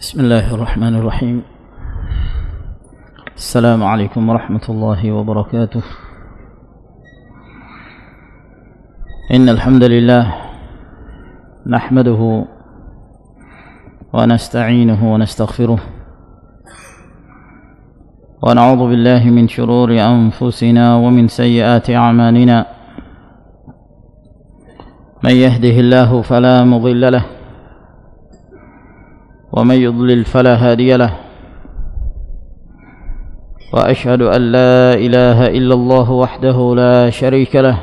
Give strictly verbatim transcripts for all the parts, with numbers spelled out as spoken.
بسم الله الرحمن الرحيم. السلام عليكم ورحمة الله وبركاته. إن الحمد لله نحمده ونستعينه ونستغفره ونعوذ بالله من شرور أنفسنا ومن سيئات أعمالنا. من يهده الله فلا مضل له ومن يضلل فلا هادي له، وأشهد أن لا إله إلا الله وحده لا شريك له،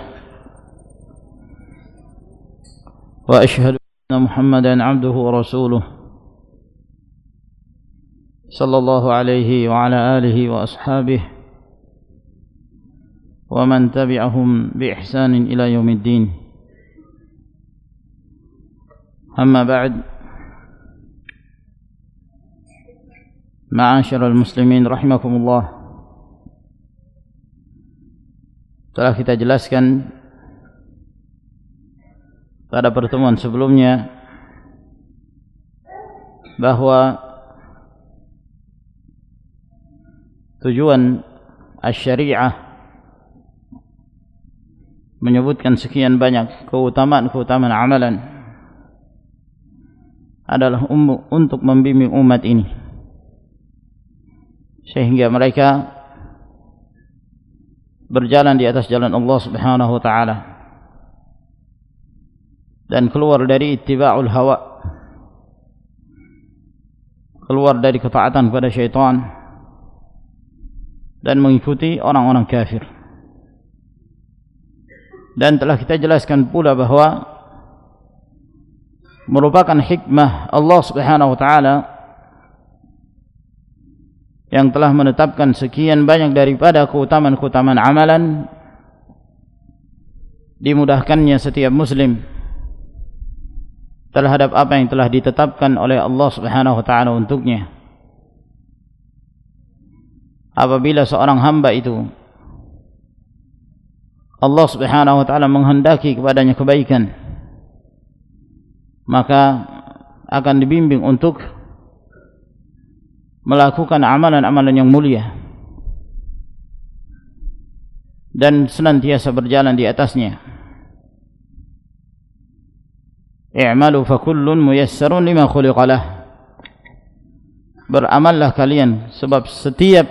وأشهد أن محمدا عبده ورسوله صلى الله عليه وعلى آله وأصحابه ومن تبعهم بإحسان إلى يوم الدين. أما بعد، Ma'asyiral muslimin rahimakumullah, telah kita jelaskan pada pertemuan sebelumnya bahwa tujuan asy-syariah menyebutkan sekian banyak keutamaan-keutamaan amalan adalah um, untuk membimbing umat ini sehingga mereka berjalan di atas jalan Allah Subhanahu wa taala dan keluar dari ittiba'ul hawa, keluar dari ketaatan kepada syaitan dan mengikuti orang-orang kafir. Dan telah kita jelaskan pula bahwa merupakan hikmah Allah Subhanahu wa taala yang telah menetapkan sekian banyak daripada keutamaan-keutamaan amalan, dimudahkannya setiap muslim terhadap apa yang telah ditetapkan oleh Allah Subhanahu wa taala untuknya. Apabila seorang hamba itu Allah Subhanahu wa taala menghendaki kepadanya kebaikan, maka akan dibimbing untuk melakukan amalan-amalan yang mulia dan senantiasa berjalan di atasnya. I'malu fa kullun muyassarun lima khuliqa lah. Beramallah kalian, sebab setiap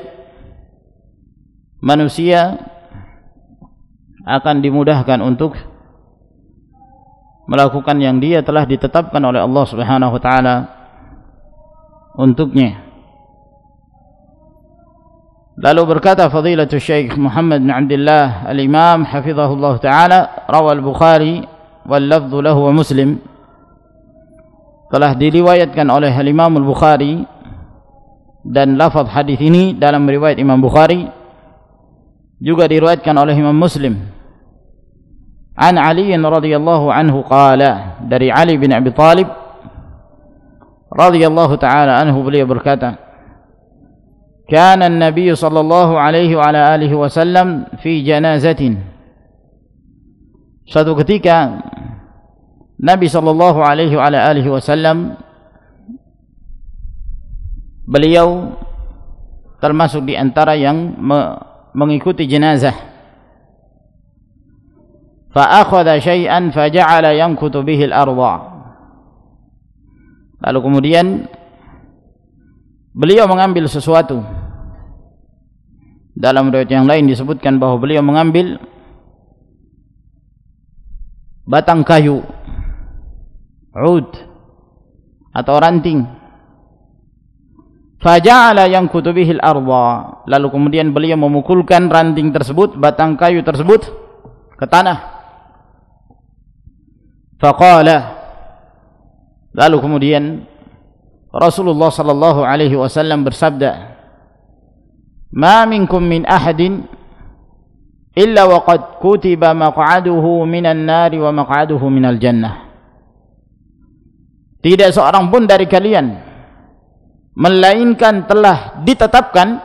manusia akan dimudahkan untuk melakukan yang dia telah ditetapkan oleh Allah Subhanahu wa taala untuknya. Lalu berkata Fadilatul Syekh Muhammad bin Abdullah Al-Imam hafizahullah ta'ala, rawal Bukhari wal lafdhu lahu wa Muslim, telah diriwayatkan oleh Al-Imam Al-Bukhari dan lafaz hadis ini dalam riwayat Imam Bukhari juga diriwayatkan oleh Imam Muslim. An Ali radhiyallahu anhu qala, dari Ali bin Abi Thalib radhiyallahu ta'ala anhu, beliau berkata, Kana an-nabiy sallallahu alaihi wa ala alihi wasallam fi janazatin. Suatu ketika Nabi sallallahu alaihi wa ala alihi wasallam, beliau termasuk di antara yang me mengikuti jenazah. Fa akhadha syai'an fa ja'ala yankutu bihi al-ardha. Lalu kemudian beliau mengambil sesuatu. Dalam riwayat yang lain disebutkan bahwa beliau mengambil batang kayu, ud atau ranting. Faja'ala yankutu bihil arda. Lalu kemudian beliau memukulkan ranting tersebut, batang kayu tersebut, ke tanah. Faqala, lalu kemudian Rasulullah sallallahu alaihi wasallam bersabda, "Ma minkum min ahadin illa waqad kutiba maq'aduhu minan nari wa maq'aduhu minal jannah." Tidak seorang pun dari kalian melainkan telah ditetapkan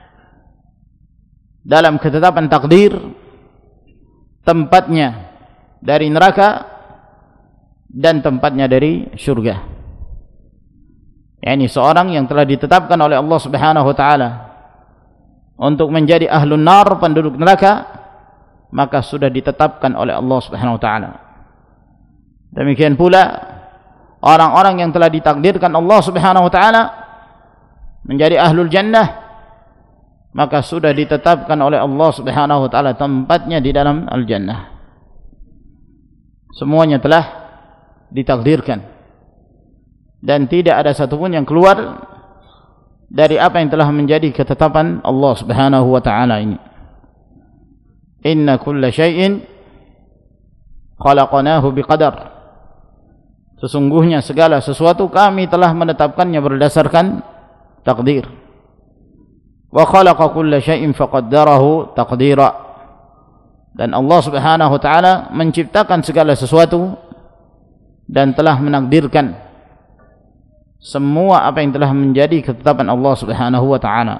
dalam ketetapan takdir tempatnya dari neraka dan tempatnya dari surga. yakni seorang yang telah ditetapkan oleh Allah Subhanahu wa taala untuk menjadi ahlun nar, penduduk neraka, maka sudah ditetapkan oleh Allah Subhanahu wa taala. Demikian pula orang-orang yang telah ditakdirkan Allah Subhanahu wa taala menjadi ahlul jannah, maka sudah ditetapkan oleh Allah Subhanahu wa taala tempatnya di dalam al-jannah. Semuanya telah ditakdirkan dan tidak ada satupun yang keluar dari apa yang telah menjadi ketetapan Allah Subhanahu wa taala ini. Inna kulla syai'in khalaqnahu biqadar. Sesungguhnya segala sesuatu kami telah menetapkannya berdasarkan takdir. Wa khalaqa kulla syai'in faqaddarahu taqdira. Dan Allah Subhanahu wa taala menciptakan segala sesuatu dan telah menakdirkan semua apa yang telah menjadi ketetapan Allah Subhanahu wa taala.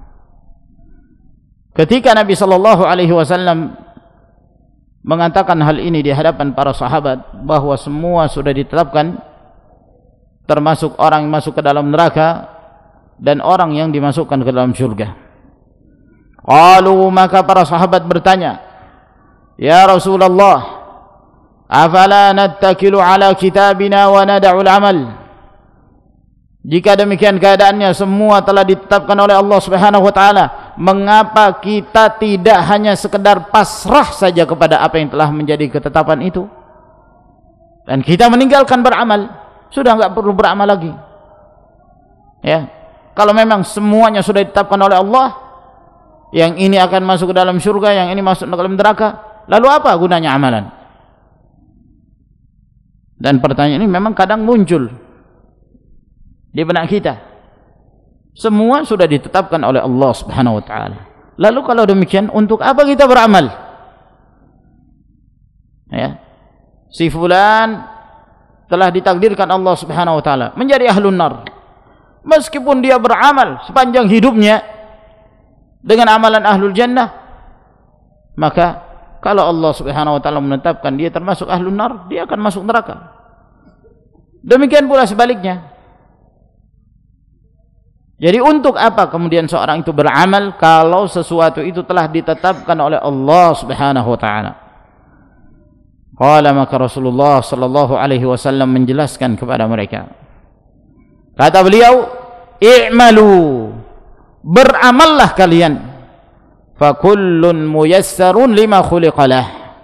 Ketika Nabi sallallahu alaihi wasallam mengatakan hal ini di hadapan para sahabat bahwa semua sudah ditetapkan, termasuk orang yang masuk ke dalam neraka dan orang yang dimasukkan ke dalam surga. Qalu, maka para sahabat bertanya, "Ya Rasulullah, afala nattakilu ala kitabina wa nada'ul amal?" Jika demikian keadaannya semua telah ditetapkan oleh Allah Subhanahu wa taala, mengapa kita tidak hanya sekedar pasrah saja kepada apa yang telah menjadi ketetapan itu dan kita meninggalkan beramal? Sudah enggak perlu beramal lagi. Ya. Kalau memang semuanya sudah ditetapkan oleh Allah, yang ini akan masuk ke dalam surga, yang ini masuk ke dalam neraka, lalu apa gunanya amalan? Dan pertanyaan ini memang kadang muncul di benak kita. Semua sudah ditetapkan oleh Allah Subhanahu wa taala. Lalu kalau demikian, untuk apa kita beramal? Ya. Si fulan telah ditakdirkan Allah Subhanahu wa taala menjadi ahlun nar. Meskipun dia beramal sepanjang hidupnya dengan amalan ahlul jannah, maka kalau Allah Subhanahu wa taala menetapkan dia termasuk ahlun nar, dia akan masuk neraka. Demikian pula sebaliknya. Jadi untuk apa kemudian seorang itu beramal kalau sesuatu itu telah ditetapkan oleh Allah Subhanahu wa taala? Qala, maka Rasulullah sallallahu alaihi wasallam menjelaskan kepada mereka. Kata beliau, "I'malu, beramallah kalian. Fa kullun muyassarun lima khuliqalah."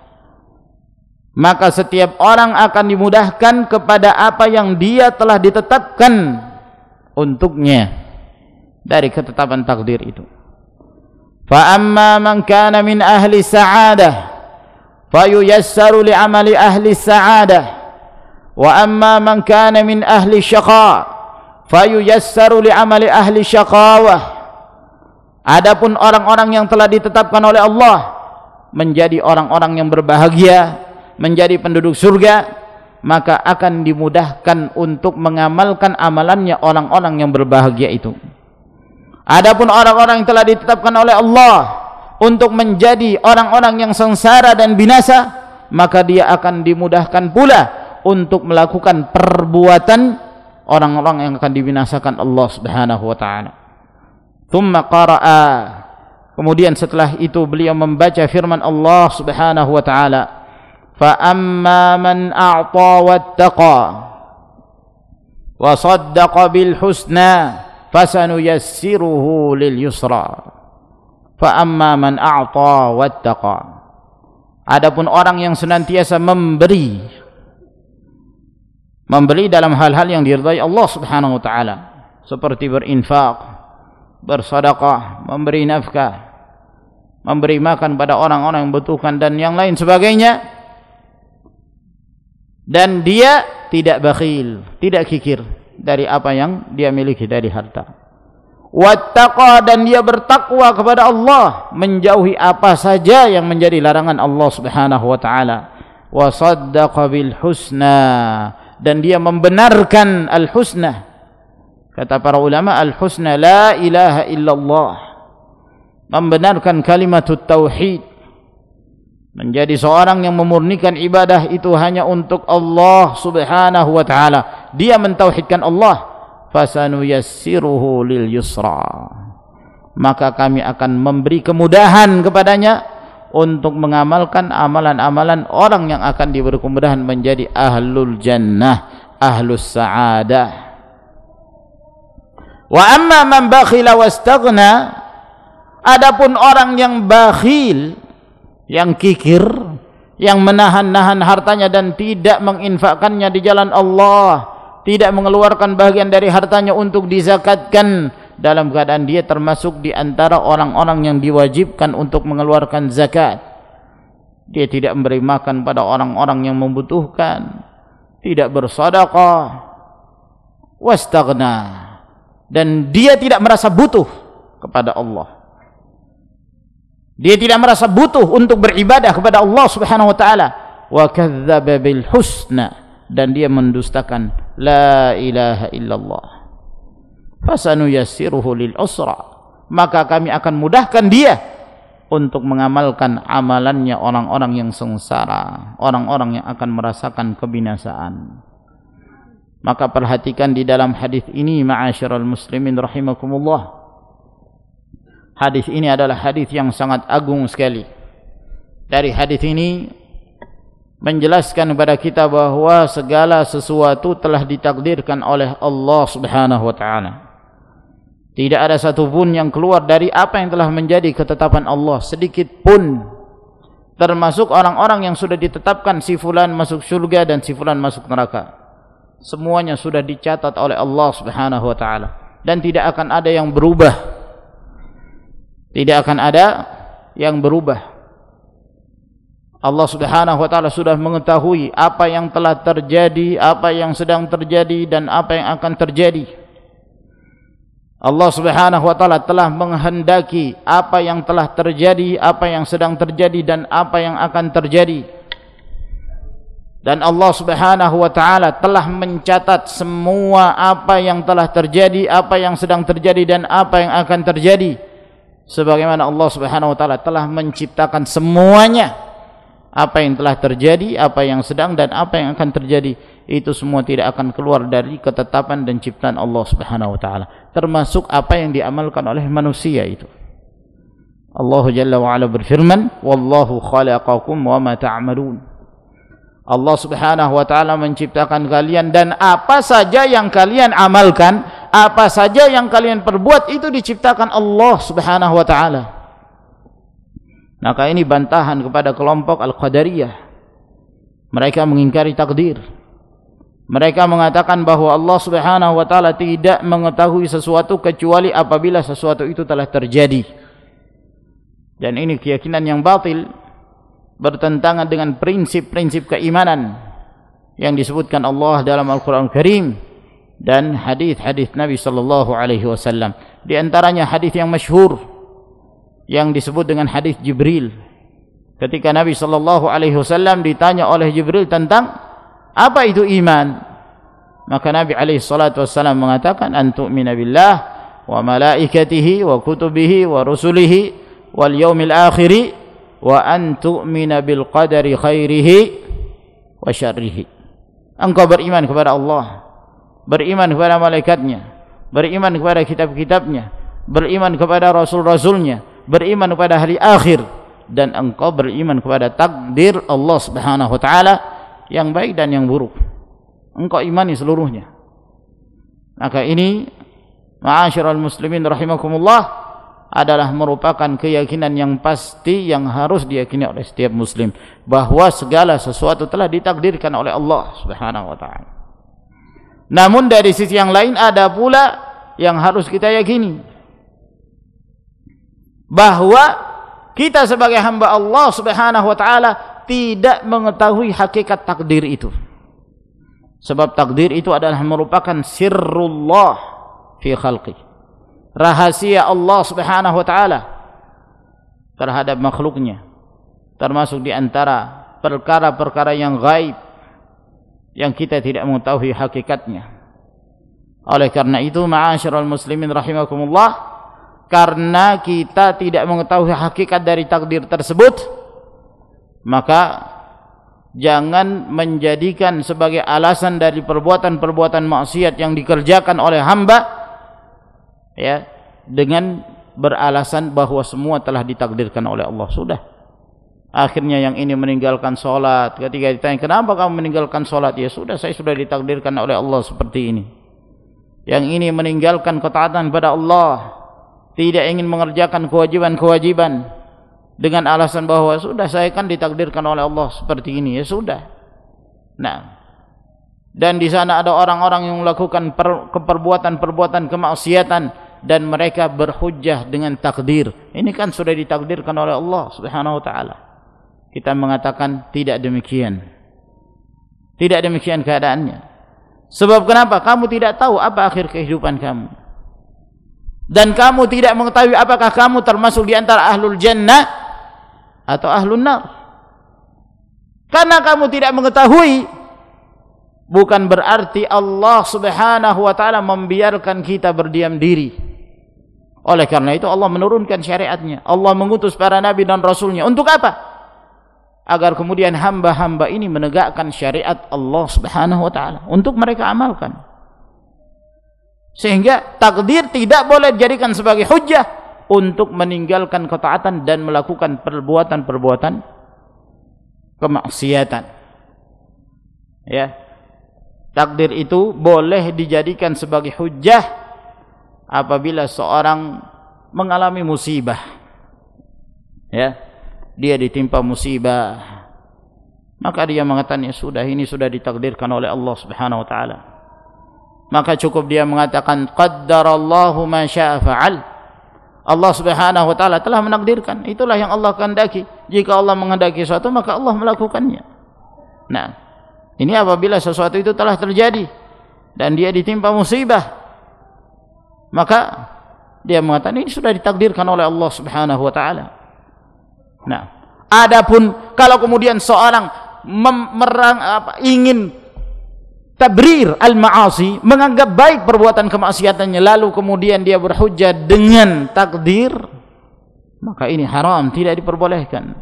Maka setiap orang akan dimudahkan kepada apa yang dia telah ditetapkan untuknya dari ketetapan takdir itu. Fa amma man kana min ahli sa'adah fayuyassaru li'amali ahli sa'adah, wa amma man kana min ahli syaqa fayuyassaru li'amali ahli syaqawah. Adapun orang-orang yang telah ditetapkan oleh Allah menjadi orang-orang yang berbahagia, menjadi penduduk surga, maka akan dimudahkan untuk mengamalkan amalannya orang-orang yang berbahagia itu. Adapun orang-orang yang telah ditetapkan oleh Allah untuk menjadi orang-orang yang sengsara dan binasa, maka dia akan dimudahkan pula untuk melakukan perbuatan orang-orang yang akan dibinasakan Allah Subhanahu wa taala. Tsumma qara'a, kemudian setelah itu beliau membaca firman Allah Subhanahu wa taala, fa amma man a'ta wattaqa wa saddaqa bil husna fasanuyassiruhu lil yusra. Fa amma man a'ta wattaqa, adapun orang yang senantiasa memberi memberi dalam hal-hal yang diridai Allah Subhanahu wa taala, seperti berinfak, bersedekah, memberi nafkah, memberi makan pada orang-orang yang membutuhkan dan yang lain sebagainya, dan dia tidak bakhil, tidak kikir dari apa yang dia miliki dari harta. Wattaqa, dan dia bertakwa kepada Allah, menjauhi apa saja yang menjadi larangan Allah Subhanahu wa taala. Wa saddaqa bil husna, dan dia membenarkan al-husna. Kata para ulama, al-husna la ilaha illallah, membenarkan kalimatut tauhid, menjadi seorang yang memurnikan ibadah itu hanya untuk Allah Subhanahu wa taala. Dia mentauhidkan Allah, fasanuyassiruhu lil yusra, maka kami akan memberi kemudahan kepadanya untuk mengamalkan amalan-amalan orang yang akan diberi kemudahan menjadi ahlul jannah, ahlus sa'adah. Wa amma man bakhila wastaghna, adapun orang yang bakhil, yang kikir, yang menahan-nahan hartanya dan tidak menginfakkannya di jalan Allah, tidak mengeluarkan bagian dari hartanya untuk dizakatkan, dalam keadaan dia termasuk di antara orang-orang yang diwajibkan untuk mengeluarkan zakat. Dia tidak memberi makan pada orang-orang yang membutuhkan, tidak bersedekah, wastaghna, dan dia tidak merasa butuh kepada Allah. Dia tidak merasa butuh untuk beribadah kepada Allah Subhanahu wa taala. Wa kadzdzaba bil husna, dan dia mendustakan la ilaha illallah. Fasanuyassiruhu lil usra, maka kami akan mudahkan dia untuk mengamalkan amalannya orang-orang yang sengsara, orang-orang yang akan merasakan kebinasaan. Maka perhatikan di dalam hadis ini, ma'asyiral muslimin rahimakumullah. Hadis ini adalah hadis yang sangat agung sekali. Dari hadis ini menjelaskan kepada kita bahwa segala sesuatu telah ditakdirkan oleh Allah Subhanahu wa taala. Tidak ada satu pun yang keluar dari apa yang telah menjadi ketetapan Allah sedikit pun. Termasuk orang-orang yang sudah ditetapkan si fulan masuk surga dan si fulan masuk neraka. Semuanya sudah dicatat oleh Allah Subhanahu wa taala dan tidak akan ada yang berubah. Tidak akan ada yang berubah. Allah Subhanahu wa taala sudah mengetahui apa yang telah terjadi, apa yang sedang terjadi, dan apa yang akan terjadi. Allah Subhanahu wa taala telah menghendaki apa yang telah terjadi, apa yang sedang terjadi, dan apa yang akan terjadi. Dan Allah Subhanahu wa taala telah mencatat semua apa yang telah terjadi, apa yang sedang terjadi, dan apa yang akan terjadi. Sebagaimana Allah Subhanahu wa taala telah menciptakan semuanya, apa yang telah terjadi, apa yang sedang, dan apa yang akan terjadi, itu semua tidak akan keluar dari ketetapan dan ciptaan Allah Subhanahu wa taala, termasuk apa yang diamalkan oleh manusia itu. Allah Jalla wa Ala berfirman, wallahu khalaqakum wa ma ta'malun. Allah Subhanahu wa taala menciptakan kalian, dan apa saja yang kalian amalkan, apa saja yang kalian perbuat, itu diciptakan Allah Subhanahu wa taala. Maka ini bantahan kepada kelompok Al-Qadariyah. Mereka mengingkari takdir. Mereka mengatakan bahwa Allah Subhanahu wa taala tidak mengetahui sesuatu kecuali apabila sesuatu itu telah terjadi. Dan ini keyakinan yang batil, bertentangan dengan prinsip-prinsip keimanan yang disebutkan Allah dalam Al-Qur'an Karim dan hadis-hadis Nabi sallallahu alaihi wasallam. Di antaranya hadis yang masyhur yang disebut dengan hadis Jibril. Ketika Nabi sallallahu alaihi wasallam ditanya oleh Jibril tentang apa itu iman, maka Nabi alaihi salatu wasallam mengatakan, antu'mina billah wa malaikatihi wa kutubihi wa rusulihi wal yaumil akhiri wa an tu'mina bil qadari khairihi wa syarrihi. Engkau beriman kepada Allah, beriman kepada malaikatnya, beriman kepada kitab-kitabnya, beriman kepada rasul-rasulnya, beriman kepada hari akhir, dan engkau beriman kepada takdir Allah Subhanahu wa taala yang baik dan yang buruk. Engkau imani seluruhnya. Maka ini, ma'asyiral muslimin rahimakumullah, adalah merupakan keyakinan yang pasti yang harus diyakini oleh setiap muslim, bahwa segala sesuatu telah ditakdirkan oleh Allah Subhanahu wa taala. Namun dari sisi yang lain ada pula yang harus kita yakini, bahwa kita sebagai hamba Allah Subhanahu wa taala tidak mengetahui hakikat takdir itu. Sebab takdir itu adalah merupakan sirrullah fi khalqi, rahasia Allah Subhanahu wa taala terhadap makhluknya, termasuk di antara perkara-perkara yang gaib yang kita tidak mengetahui hakikatnya. Oleh karena itu, ma'asyiral muslimin rahimakumullah, karena kita tidak mengetahui hakikat dari takdir tersebut, maka jangan menjadikan sebagai alasan dari perbuatan-perbuatan maksiat yang dikerjakan oleh hamba, ya, dengan beralasan bahwa semua telah ditakdirkan oleh Allah. Sudah, akhirnya yang ini meninggalkan sholat. Ketika ditanya, kenapa kamu meninggalkan sholat? Ya sudah, saya sudah ditakdirkan oleh Allah seperti ini. Yang ini meninggalkan ketaatan pada Allah, tidak ingin mengerjakan kewajiban-kewajiban dengan alasan bahwa sudah, saya kan ditakdirkan oleh Allah seperti ini. Ya sudah. Nah, dan di sana ada orang-orang yang melakukan perbuatan-perbuatan kemaksiatan dan mereka berhujjah dengan takdir. Ini kan sudah ditakdirkan oleh Allah Subhanahu wa taala. Kita mengatakan tidak demikian. Tidak demikian keadaannya. Sebab kenapa? Kamu tidak tahu apa akhir kehidupan kamu. Dan kamu tidak mengetahui apakah kamu termasuk di antara ahlul jannah atau ahlun nar. Karena kamu tidak mengetahui, bukan berarti Allah Subhanahu wa taala membiarkan kita berdiam diri. Oleh karena itu Allah menurunkan syariatnya. Allah mengutus para nabi dan rasulnya. Untuk apa? Agar kemudian hamba-hamba ini menegakkan syariat Allah Subhanahu wa taala untuk mereka amalkan. Sehingga takdir tidak boleh dijadikan sebagai hujjah untuk meninggalkan ketaatan dan melakukan perbuatan-perbuatan kemaksiatan. Ya. Takdir itu boleh dijadikan sebagai hujjah apabila seorang mengalami musibah, ya, dia ditimpa musibah, maka dia mengatakan, ya sudah, ini sudah ditakdirkan oleh Allah Subhanahu wa taala. Maka cukup dia mengatakan qaddarallahu ma syaa fa'al. Allah Subhanahu wa taala telah menakdirkan, itulah yang Allah kehendaki. Jika Allah menghendaki sesuatu, maka Allah melakukannya. Nah, ini apabila sesuatu itu telah terjadi dan dia ditimpa musibah, maka dia mengatakan ini sudah ditakdirkan oleh Allah Subhanahu wa taala. Nah, adapun kalau kemudian seorang merang, apa, ingin tabrir al-ma'asi, menganggap baik perbuatan kemaksiatannya, lalu kemudian dia berhujjah dengan takdir, maka ini haram, tidak diperbolehkan.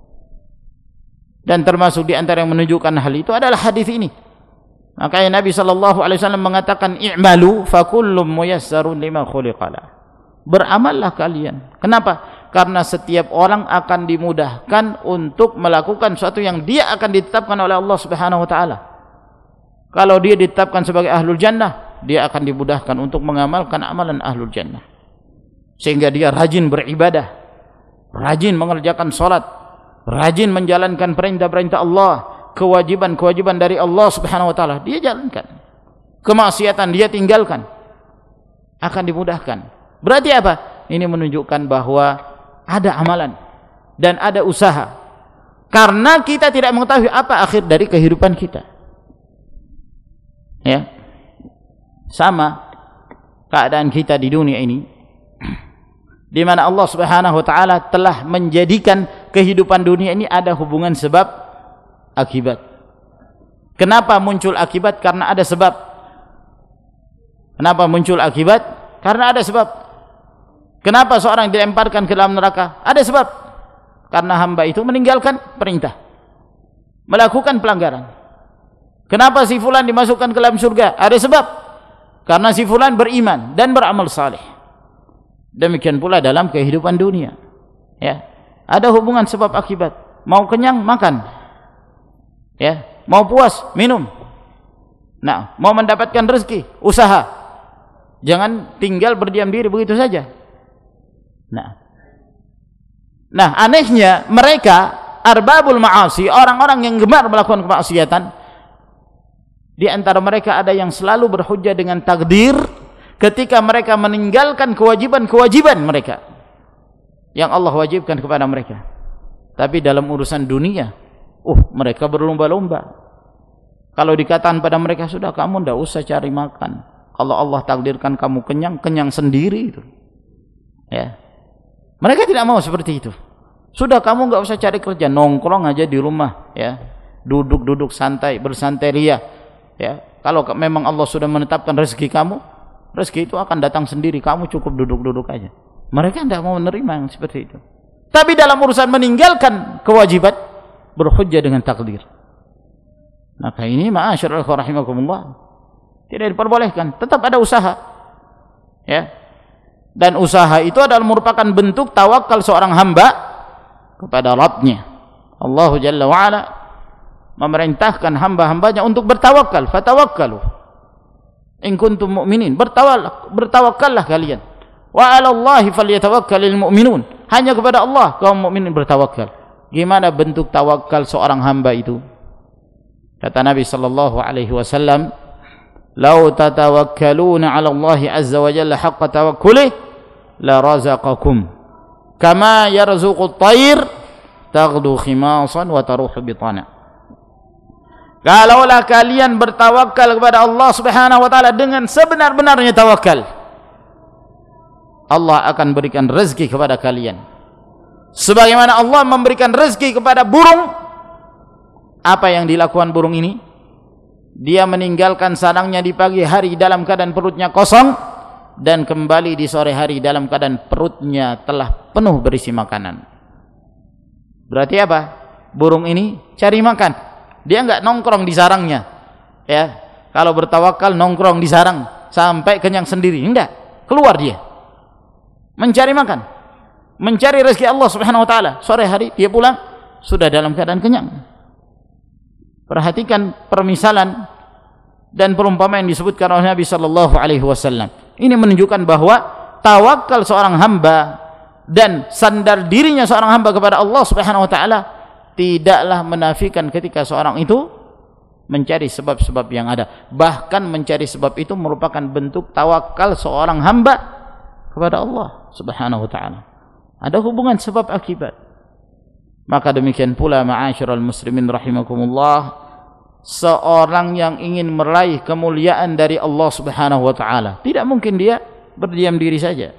Dan termasuk di antara yang menunjukkan hal itu adalah hadis ini. Makanya Nabi sallallahu alaihi wasallam mengatakan, i'malu fa kullum muyassarun lima khuliqalah. Beramallah kalian. Kenapa? Karena setiap orang akan dimudahkan untuk melakukan sesuatu yang dia akan ditetapkan oleh Allah Subhanahu wa taala. Kalau dia ditetapkan sebagai ahlul jannah, dia akan dimudahkan untuk mengamalkan amalan ahlul jannah. Sehingga dia rajin beribadah, rajin mengerjakan salat, rajin menjalankan perintah-perintah Allah, kewajiban-kewajiban dari Allah Subhanahu wa taala dia jalankan. Kemaksiatan dia tinggalkan. Akan dimudahkan. Berarti apa? Ini menunjukkan bahwa ada amalan dan ada usaha. Karena kita tidak mengetahui apa akhir dari kehidupan kita. Ya. Sama keadaan kita di dunia ini, di mana Allah Subhanahu wa taala telah menjadikan kehidupan dunia ini ada hubungan sebab akibat. Kenapa muncul akibat? Karena ada sebab. Kenapa muncul akibat? Karena ada sebab. Kenapa seorang dilemparkan ke dalam neraka? Ada sebab. Karena hamba itu meninggalkan perintah, melakukan pelanggaran. Kenapa si fulan dimasukkan ke dalam surga? Ada sebab. Karena si fulan beriman dan beramal saleh. Demikian pula dalam kehidupan dunia. Ya, ada hubungan sebab akibat. Mau kenyang, makan. Ya, mau puas, minum. Nah, mau mendapatkan rezeki, usaha. Jangan tinggal berdiam diri begitu saja. Nah, nah anehnya mereka arbabul ma'asi, orang-orang yang gemar melakukan kemaksiatan, di antara mereka ada yang selalu berhujjah dengan takdir ketika mereka meninggalkan kewajiban-kewajiban mereka yang Allah wajibkan kepada mereka. Tapi dalam urusan dunia, uh, mereka berlomba-lomba. Kalau dikatakan pada mereka, sudah kamu tidak usah cari makan. Kalau Allah takdirkan kamu kenyang, kenyang sendiri itu. Ya. Mereka tidak mau seperti itu. Sudah kamu enggak usah cari kerja, nongkrong aja di rumah, ya. Duduk-duduk santai, bersantai ria. Ya. Kalau memang Allah sudah menetapkan rezeki kamu, rezeki itu akan datang sendiri, kamu cukup duduk-duduk aja. Mereka tidak mau menerima yang seperti itu. Tapi dalam urusan meninggalkan kewajiban, berhujjah dengan takdir. Maka ini ma'asyiral rahimakumullah, tidak diperbolehkan, tetap ada usaha. Ya. Dan usaha itu adalah merupakan bentuk tawakal seorang hamba kepada Rabb-Nya. Allah Jalla wa Ala memerintahkan hamba-hambanya untuk bertawakal, fatawakkalu in kuntum mu'minin, bertawakal, bertawakallah kalian. Wa 'alallahi falyatawakkalul mu'minun, hanya kepada Allah kaum mukminin bertawakal. Gimana bentuk tawakal seorang hamba itu? Kata Nabi sallallahu alaihi wasallam, "Lau tatawakkaluna 'ala Allahi 'azza wa jalla haqqa tawakkuli la razaqakum kama yarzuqut tayr taghdu khimasan wa taruhu bitana." Kalaulah kalian bertawakal kepada Allah Subhanahu wa taala dengan sebenar-benarnya tawakal, Allah akan berikan rezeki kepada kalian sebagaimana Allah memberikan rezeki kepada burung. Apa yang dilakukan burung ini? Dia meninggalkan sarangnya di pagi hari dalam keadaan perutnya kosong, dan kembali di sore hari dalam keadaan perutnya telah penuh berisi makanan. Berarti apa? Burung ini cari makan. Dia enggak nongkrong di sarangnya. Ya, kalau bertawakal nongkrong di sarang sampai kenyang sendiri, enggak. Keluar dia. Mencari makan. Mencari rezeki Allah Subhanahu wa taala. Sore hari dia pulang sudah dalam keadaan kenyang. Perhatikan permisalan dan perumpamaan yang disebutkan oleh Nabi sallallahu alaihi wasallam. Ini menunjukkan bahwa tawakal seorang hamba dan sandar dirinya seorang hamba kepada Allah Subhanahu wa taala tidaklah menafikan ketika seorang itu mencari sebab-sebab yang ada. Bahkan mencari sebab itu merupakan bentuk tawakal seorang hamba kepada Allah Subhanahu wa taala. Ada hubungan sebab akibat. Maka demikian pula ma'asyiral muslimin rahimakumullah, seorang yang ingin meraih kemuliaan dari Allah Subhanahu wa taala, tidak mungkin dia berdiam diri saja.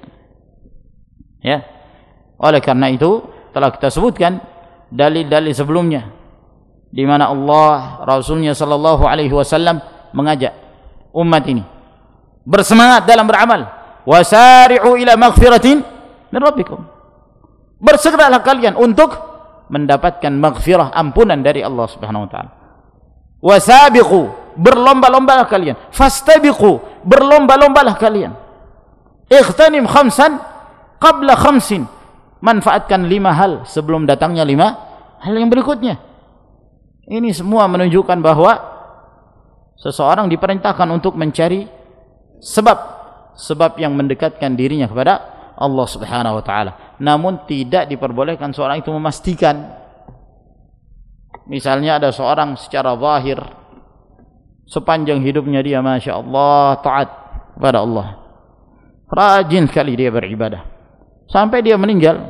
Ya. Oleh karena itu telah kita sebutkan dalil-dalil sebelumnya di mana Allah Rasulnya sallallahu alaihi wasallam mengajak umat ini bersemangat dalam beramal. Wasari'u ila maghfiratin min rabbikum. Bersegeralah kalian untuk mendapatkan maghfirah, ampunan dari Allah Subhanahu wa taala. Wasabiqu, berlomba-lombalah kalian. Fastabiqu, berlomba-lombalah kalian. Ightanim khamsan qabla khamsin, manfaatkan lima hal sebelum datangnya lima hal yang berikutnya. Ini semua menunjukkan bahwa seseorang diperintahkan untuk mencari sebab sebab yang mendekatkan dirinya kepada Allah Subhanahu wa taala. Namun tidak diperbolehkan seorang itu memastikan. Misalnya ada seorang secara zahir sepanjang hidupnya dia Masya Allah taat kepada Allah, rajin sekali dia beribadah sampai dia meninggal.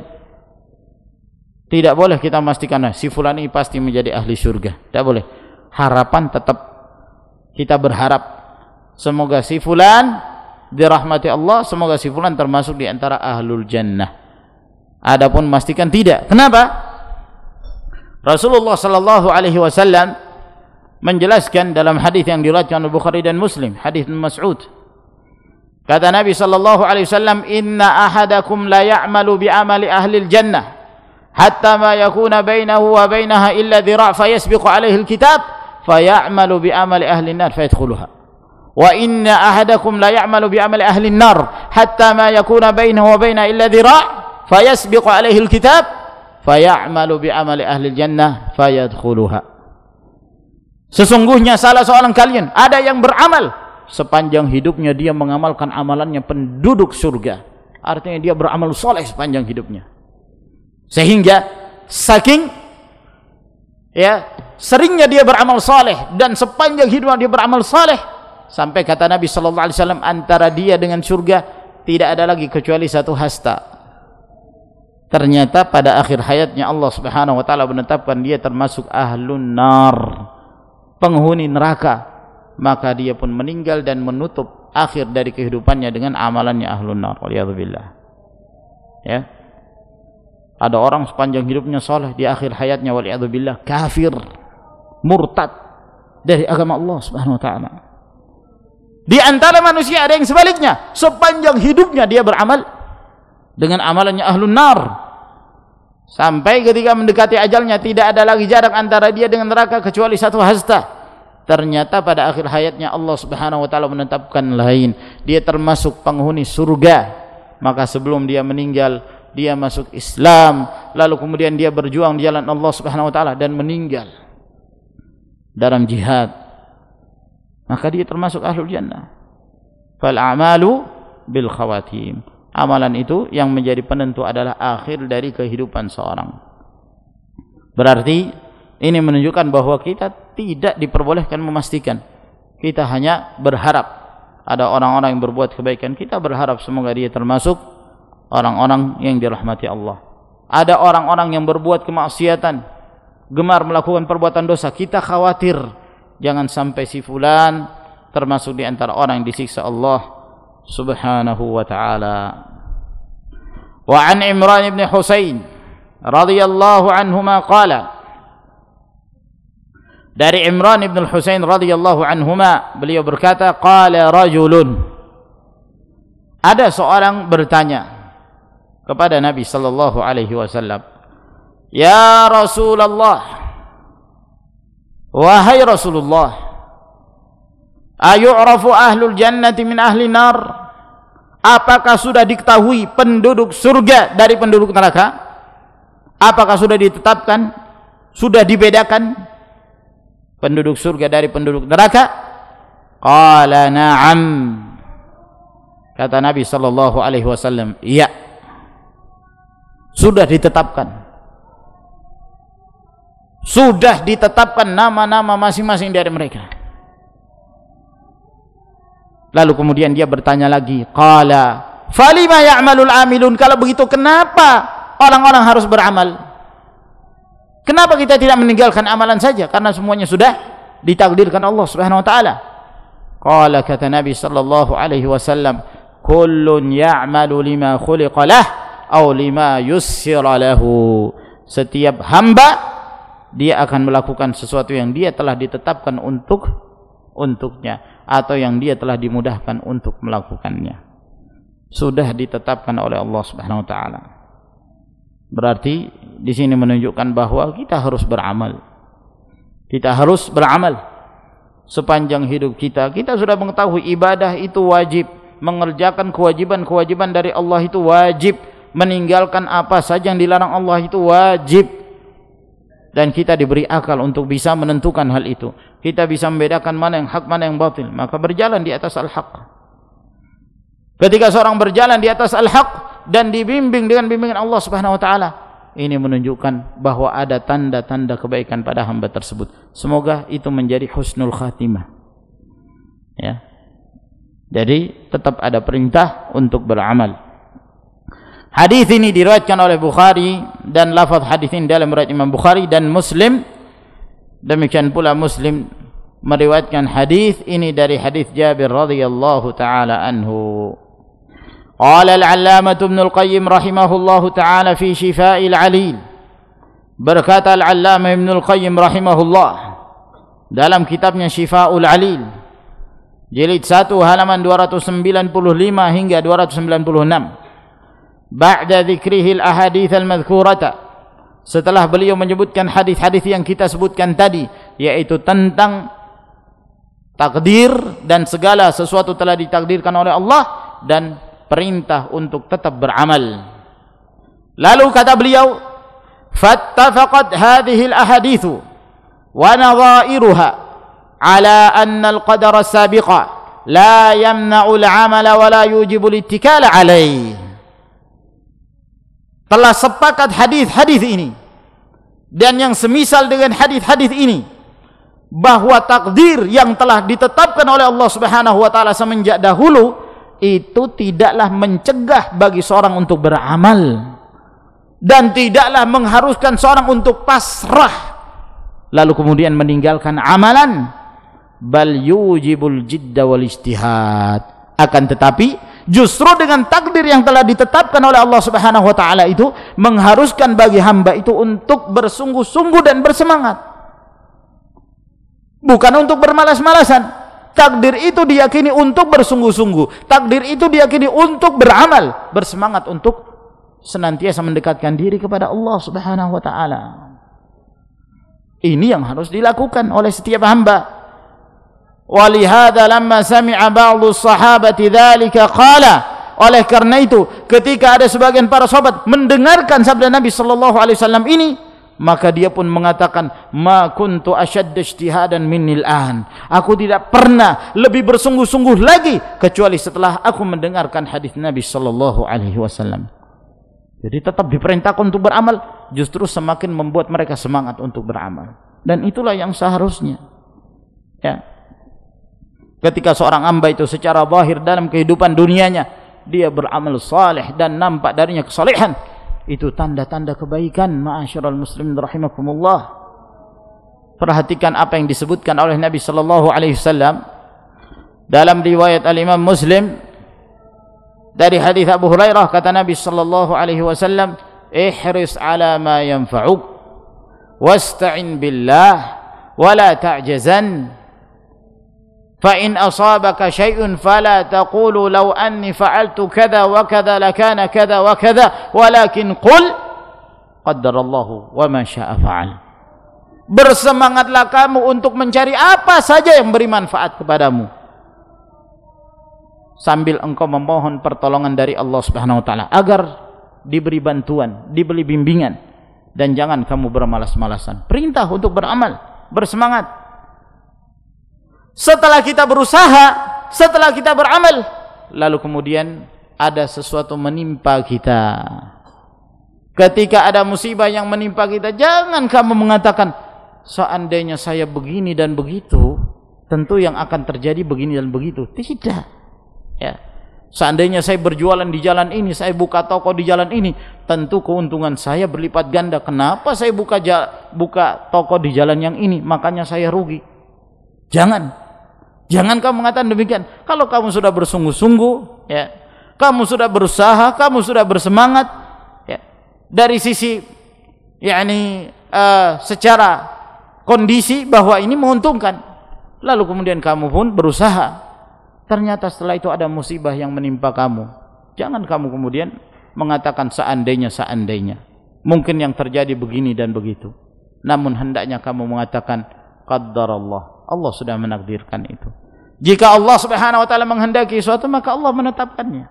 Tidak boleh kita memastikan nah, si fulan ini pasti menjadi ahli surga. Tidak boleh. Harapan tetap kita berharap semoga si fulan dirahmati Allah, semoga si fulan termasuk di antara ahlul jannah. Adapun memastikan tidak. Kenapa? Rasulullah sallallahu alaihi wasallam menjelaskan dalam hadis yang diriwayatkan oleh Bukhari dan Muslim, hadis Mas'ud. Kata Nabi sallallahu alaihi wasallam, "Inna ahadakum la ya'malu bi amali ahli al-jannah hatta ma yakuna bainahu wa bainaha illa dhira' fayasbiqu alaihi al-kitab fayamalu bi amali ahli an-nar fayadkhuluha. Wa inna ahadakum la ya'malu bi amali ahli an-nar hatta ma yakuna bainahu wa bainaha illa dhira' fayasbiqu alaihi al-kitab fayamalu bi amali ahli al-jannah fayadkhuluha." Sesungguhnya salah seorang kalian ada yang beramal sepanjang hidupnya dia mengamalkan amalannya penduduk surga. Artinya dia beramal soleh sepanjang hidupnya. Sehingga saking ya seringnya dia beramal soleh dan sepanjang hidupnya dia beramal soleh, sampai kata Nabi sallallahu alaihi wasallam antara dia dengan surga tidak ada lagi kecuali satu hasta. Ternyata pada akhir hayatnya Allah Subhanahu wa taala menetapkan dia termasuk ahlun nar, penghuni neraka. Maka dia pun meninggal dan menutup akhir dari kehidupannya dengan amalannya ahlun nar. Waliyadzubillah. Ya. Ada orang sepanjang hidupnya soleh, di akhir hayatnya waliyadzubillah kafir, murtad dari agama Allah Subhanahu wa taala. Di antara manusia ada yang sebaliknya, sepanjang hidupnya dia beramal dengan amalannya ahlun nar, sampai ketika mendekati ajalnya tidak ada lagi jarak antara dia dengan neraka kecuali satu hasta. ternyata pada akhir hayatnya Allah Subhanahu wa taala menetapkan lain, dia termasuk penghuni surga, maka sebelum dia meninggal dia masuk Islam, lalu kemudian dia berjuang di jalan Allah Subhanahu wa taala dan meninggal dalam jihad, maka dia termasuk ahlul jannah. Fal a'malu bil khawatim. Amalan itu yang menjadi penentu adalah akhir dari kehidupan seorang. Berarti ini menunjukkan bahwa kita tidak diperbolehkan memastikan. Kita hanya berharap ada orang-orang yang berbuat kebaikan. Kita berharap semoga dia termasuk orang-orang yang dirahmati Allah. Ada orang-orang yang berbuat kemaksiatan, gemar melakukan perbuatan dosa, kita khawatir jangan sampai si fulan termasuk di antara orang yang disiksa Allah Subhanahu wa ta'ala. Wa an Imran ibn Husain radhiyallahu anhuma qala, dari Imran ibn Husain radhiyallahu anhuma beliau berkata, qala rajulun, ada seorang bertanya kepada Nabi sallallahu alaihi wasallam, ya Rasulullah, wahai Rasulullah, ayu'rafu ahlul jannati min ahli nar, apakah sudah diketahui penduduk surga dari penduduk neraka? Apakah sudah ditetapkan, sudah dibedakan penduduk surga dari penduduk neraka? Qala na'am, kata Nabi sallallahu alaihi wasallam, iya, sudah ditetapkan, sudah ditetapkan nama-nama masing-masing dari mereka. Lalu kemudian dia bertanya lagi, qala falima ya'malul amilun, kalau begitu kenapa orang-orang harus beramal? Kenapa kita tidak meninggalkan amalan saja, karena semuanya sudah ditakdirkan Allah Subhanahu wa taala? Qala, kata Nabi sallallahu alaihi wasallam, kullun ya'malu lima khuliqa lah aw lima yussira lahu, setiap hamba dia akan melakukan sesuatu yang dia telah ditetapkan untuk untuknya atau yang dia telah dimudahkan untuk melakukannya. Sudah ditetapkan oleh Allah Subhanahu wa taala. Berarti di sini menunjukkan bahwa kita harus beramal. Kita harus beramal sepanjang hidup kita. Kita sudah mengetahui ibadah itu wajib, mengerjakan kewajiban-kewajiban dari Allah itu wajib, meninggalkan apa saja yang dilarang Allah itu wajib. Dan kita diberi akal untuk bisa menentukan hal itu. Kita bisa membedakan mana yang hak, mana yang batil. Maka berjalan di atas al-haq. Ketika seorang berjalan di atas al-haq dan dibimbing dengan bimbingan Allah Subhanahu wa taala, ini menunjukkan bahwa ada tanda-tanda kebaikan pada hamba tersebut. Semoga itu menjadi husnul khatimah. Ya. Jadi tetap ada perintah untuk beramal. Hadis ini diriwayatkan oleh Bukhari dan lafaz hadis ini dalam riwayat Imam Bukhari dan Muslim. Demikian pula Muslim meriwayatkan hadis ini dari hadis Jabir radhiyallahu taala anhu. Qala al-'allamah Ibnu al-Qayyim rahimahullahu taala fi Shifa'il 'Alil. Berkata al-'allamah Ibnu al-Qayyim rahimahullah dalam kitabnya Shifa'ul 'Alil, jilid satu halaman dua ratus sembilan puluh lima hingga dua ratus sembilan puluh enam. Ba'da dzikrihi al-ahadits al-madhkurata, setelah beliau menyebutkan hadis-hadis yang kita sebutkan tadi, yaitu tentang takdir dan segala sesuatu telah ditakdirkan oleh Allah dan perintah untuk tetap beramal. Lalu kata beliau, fattafaqat hadhihi al-ahadits wa nadha'iruha ala anna al-qadara as-sabiqa la yamna'u al-'amala wa la yujibu al-ittikala 'alayhi. Telah sepakat hadis-hadis ini dan yang semisal dengan hadis-hadis ini bahwa takdir yang telah ditetapkan oleh Allah Subhanahu wa taala semenjak dahulu itu tidaklah mencegah bagi seorang untuk beramal dan tidaklah mengharuskan seorang untuk pasrah lalu kemudian meninggalkan amalan, bal yujibul jidda wal ijtihad. Akan tetapi justru dengan takdir yang telah ditetapkan oleh Allah Subhanahu wa taala itu mengharuskan bagi hamba itu untuk bersungguh-sungguh dan bersemangat. Bukan untuk bermalas-malasan. Takdir itu diyakini untuk bersungguh-sungguh. Takdir itu diyakini untuk beramal, bersemangat untuk senantiasa mendekatkan diri kepada Allah Subhanahu wa taala. Ini yang harus dilakukan oleh setiap hamba. Walihada lamma sami'a ba'du sahabati dzalika qala, oleh karena itu ketika ada sebagian para sahabat mendengarkan sabda Nabi sallallahu alaihi wasallam ini, maka dia pun mengatakan, ma kuntu ashadda ijtihadan minnil an, aku tidak pernah lebih bersungguh-sungguh lagi kecuali setelah aku mendengarkan hadis Nabi sallallahu alaihi wasallam. Jadi tetap diperintahkan untuk beramal, justru semakin membuat mereka semangat untuk beramal, dan itulah yang seharusnya. Ya, ketika seorang hamba itu secara zahir dalam kehidupan dunianya dia beramal saleh dan nampak darinya kesalehan, itu tanda-tanda kebaikan. Ma'asyiral muslimin rahimakumullah, perhatikan apa yang disebutkan oleh Nabi sallallahu alaihi wasallam dalam riwayat al-Imam Muslim dari hadis Abu Hurairah. Kata Nabi sallallahu alaihi wasallam, ihris ala ma yanfa'uk wasta'in billah wa la ta'jazan, fa in asabaka syai'un fala taqulu law anni fa'altu kadza wa kadza lakana kadza wa kadza, walakin qul qaddarallahu wa ma syaa fa'al. Bersemangatlah kamu untuk mencari apa saja yang beri manfaat kepadamu, sambil engkau memohon pertolongan dari Allah Subhanahu wa taala agar diberi bantuan, diberi bimbingan, dan jangan kamu bermalas-malasan. Perintah untuk beramal, bersemangat. Setelah kita berusaha, setelah kita beramal, lalu kemudian ada sesuatu menimpa kita. Ketika ada musibah yang menimpa kita, jangan kamu mengatakan, seandainya saya begini dan begitu, tentu yang akan terjadi begini dan begitu. Tidak. Ya. Seandainya saya berjualan di jalan ini, saya buka toko di jalan ini, tentu keuntungan saya berlipat ganda. Kenapa saya buka buka toko di jalan yang ini, makanya saya rugi? Jangan. Jangan kamu mengatakan demikian. Kalau kamu sudah bersungguh-sungguh, ya, kamu sudah berusaha, kamu sudah bersemangat, ya, dari sisi, yakni uh, secara kondisi bahwa ini menguntungkan, lalu kemudian kamu pun berusaha, ternyata setelah itu ada musibah yang menimpa kamu, jangan kamu kemudian mengatakan seandainya seandainya, mungkin yang terjadi begini dan begitu. Namun hendaknya kamu mengatakan qaddarallah, Allah sudah menakdirkan itu. Jika Allah Subhanahu wa taala menghendaki sesuatu, maka Allah menetapkannya.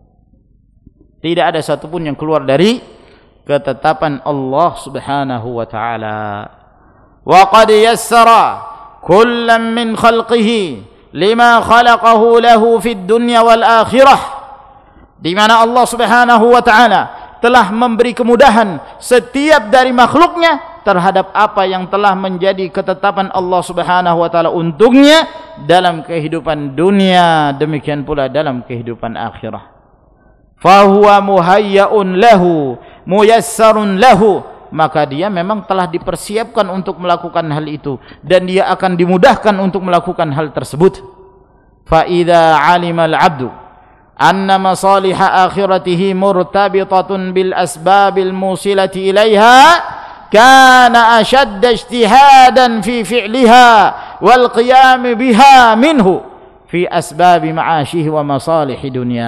Tidak ada satupun yang keluar dari ketetapan Allah Subhanahu wa taala. Wa qad yassara kullam min khalqihi lima khalaqahu lahu fid dunya wal akhirah, di mana Allah Subhanahu wa taala telah memberi kemudahan setiap dari makhluknya terhadap apa yang telah menjadi ketetapan Allah Subhanahu wa taala untuknya dalam kehidupan dunia, demikian pula dalam kehidupan akhirah. Fa huwa muhayya'un lahu muyassarun lahu, maka dia memang telah dipersiapkan untuk melakukan hal itu dan dia akan dimudahkan untuk melakukan hal tersebut. Fa idza 'alima al-'abdu anna masaliha akhiratihi murtabitatun bil asbabil musilati ilaiha kana ashadda ijtihadan fi fi'liha wal qiyam biha minhu fi asbabi ma'ashihi wa masalihi dunya.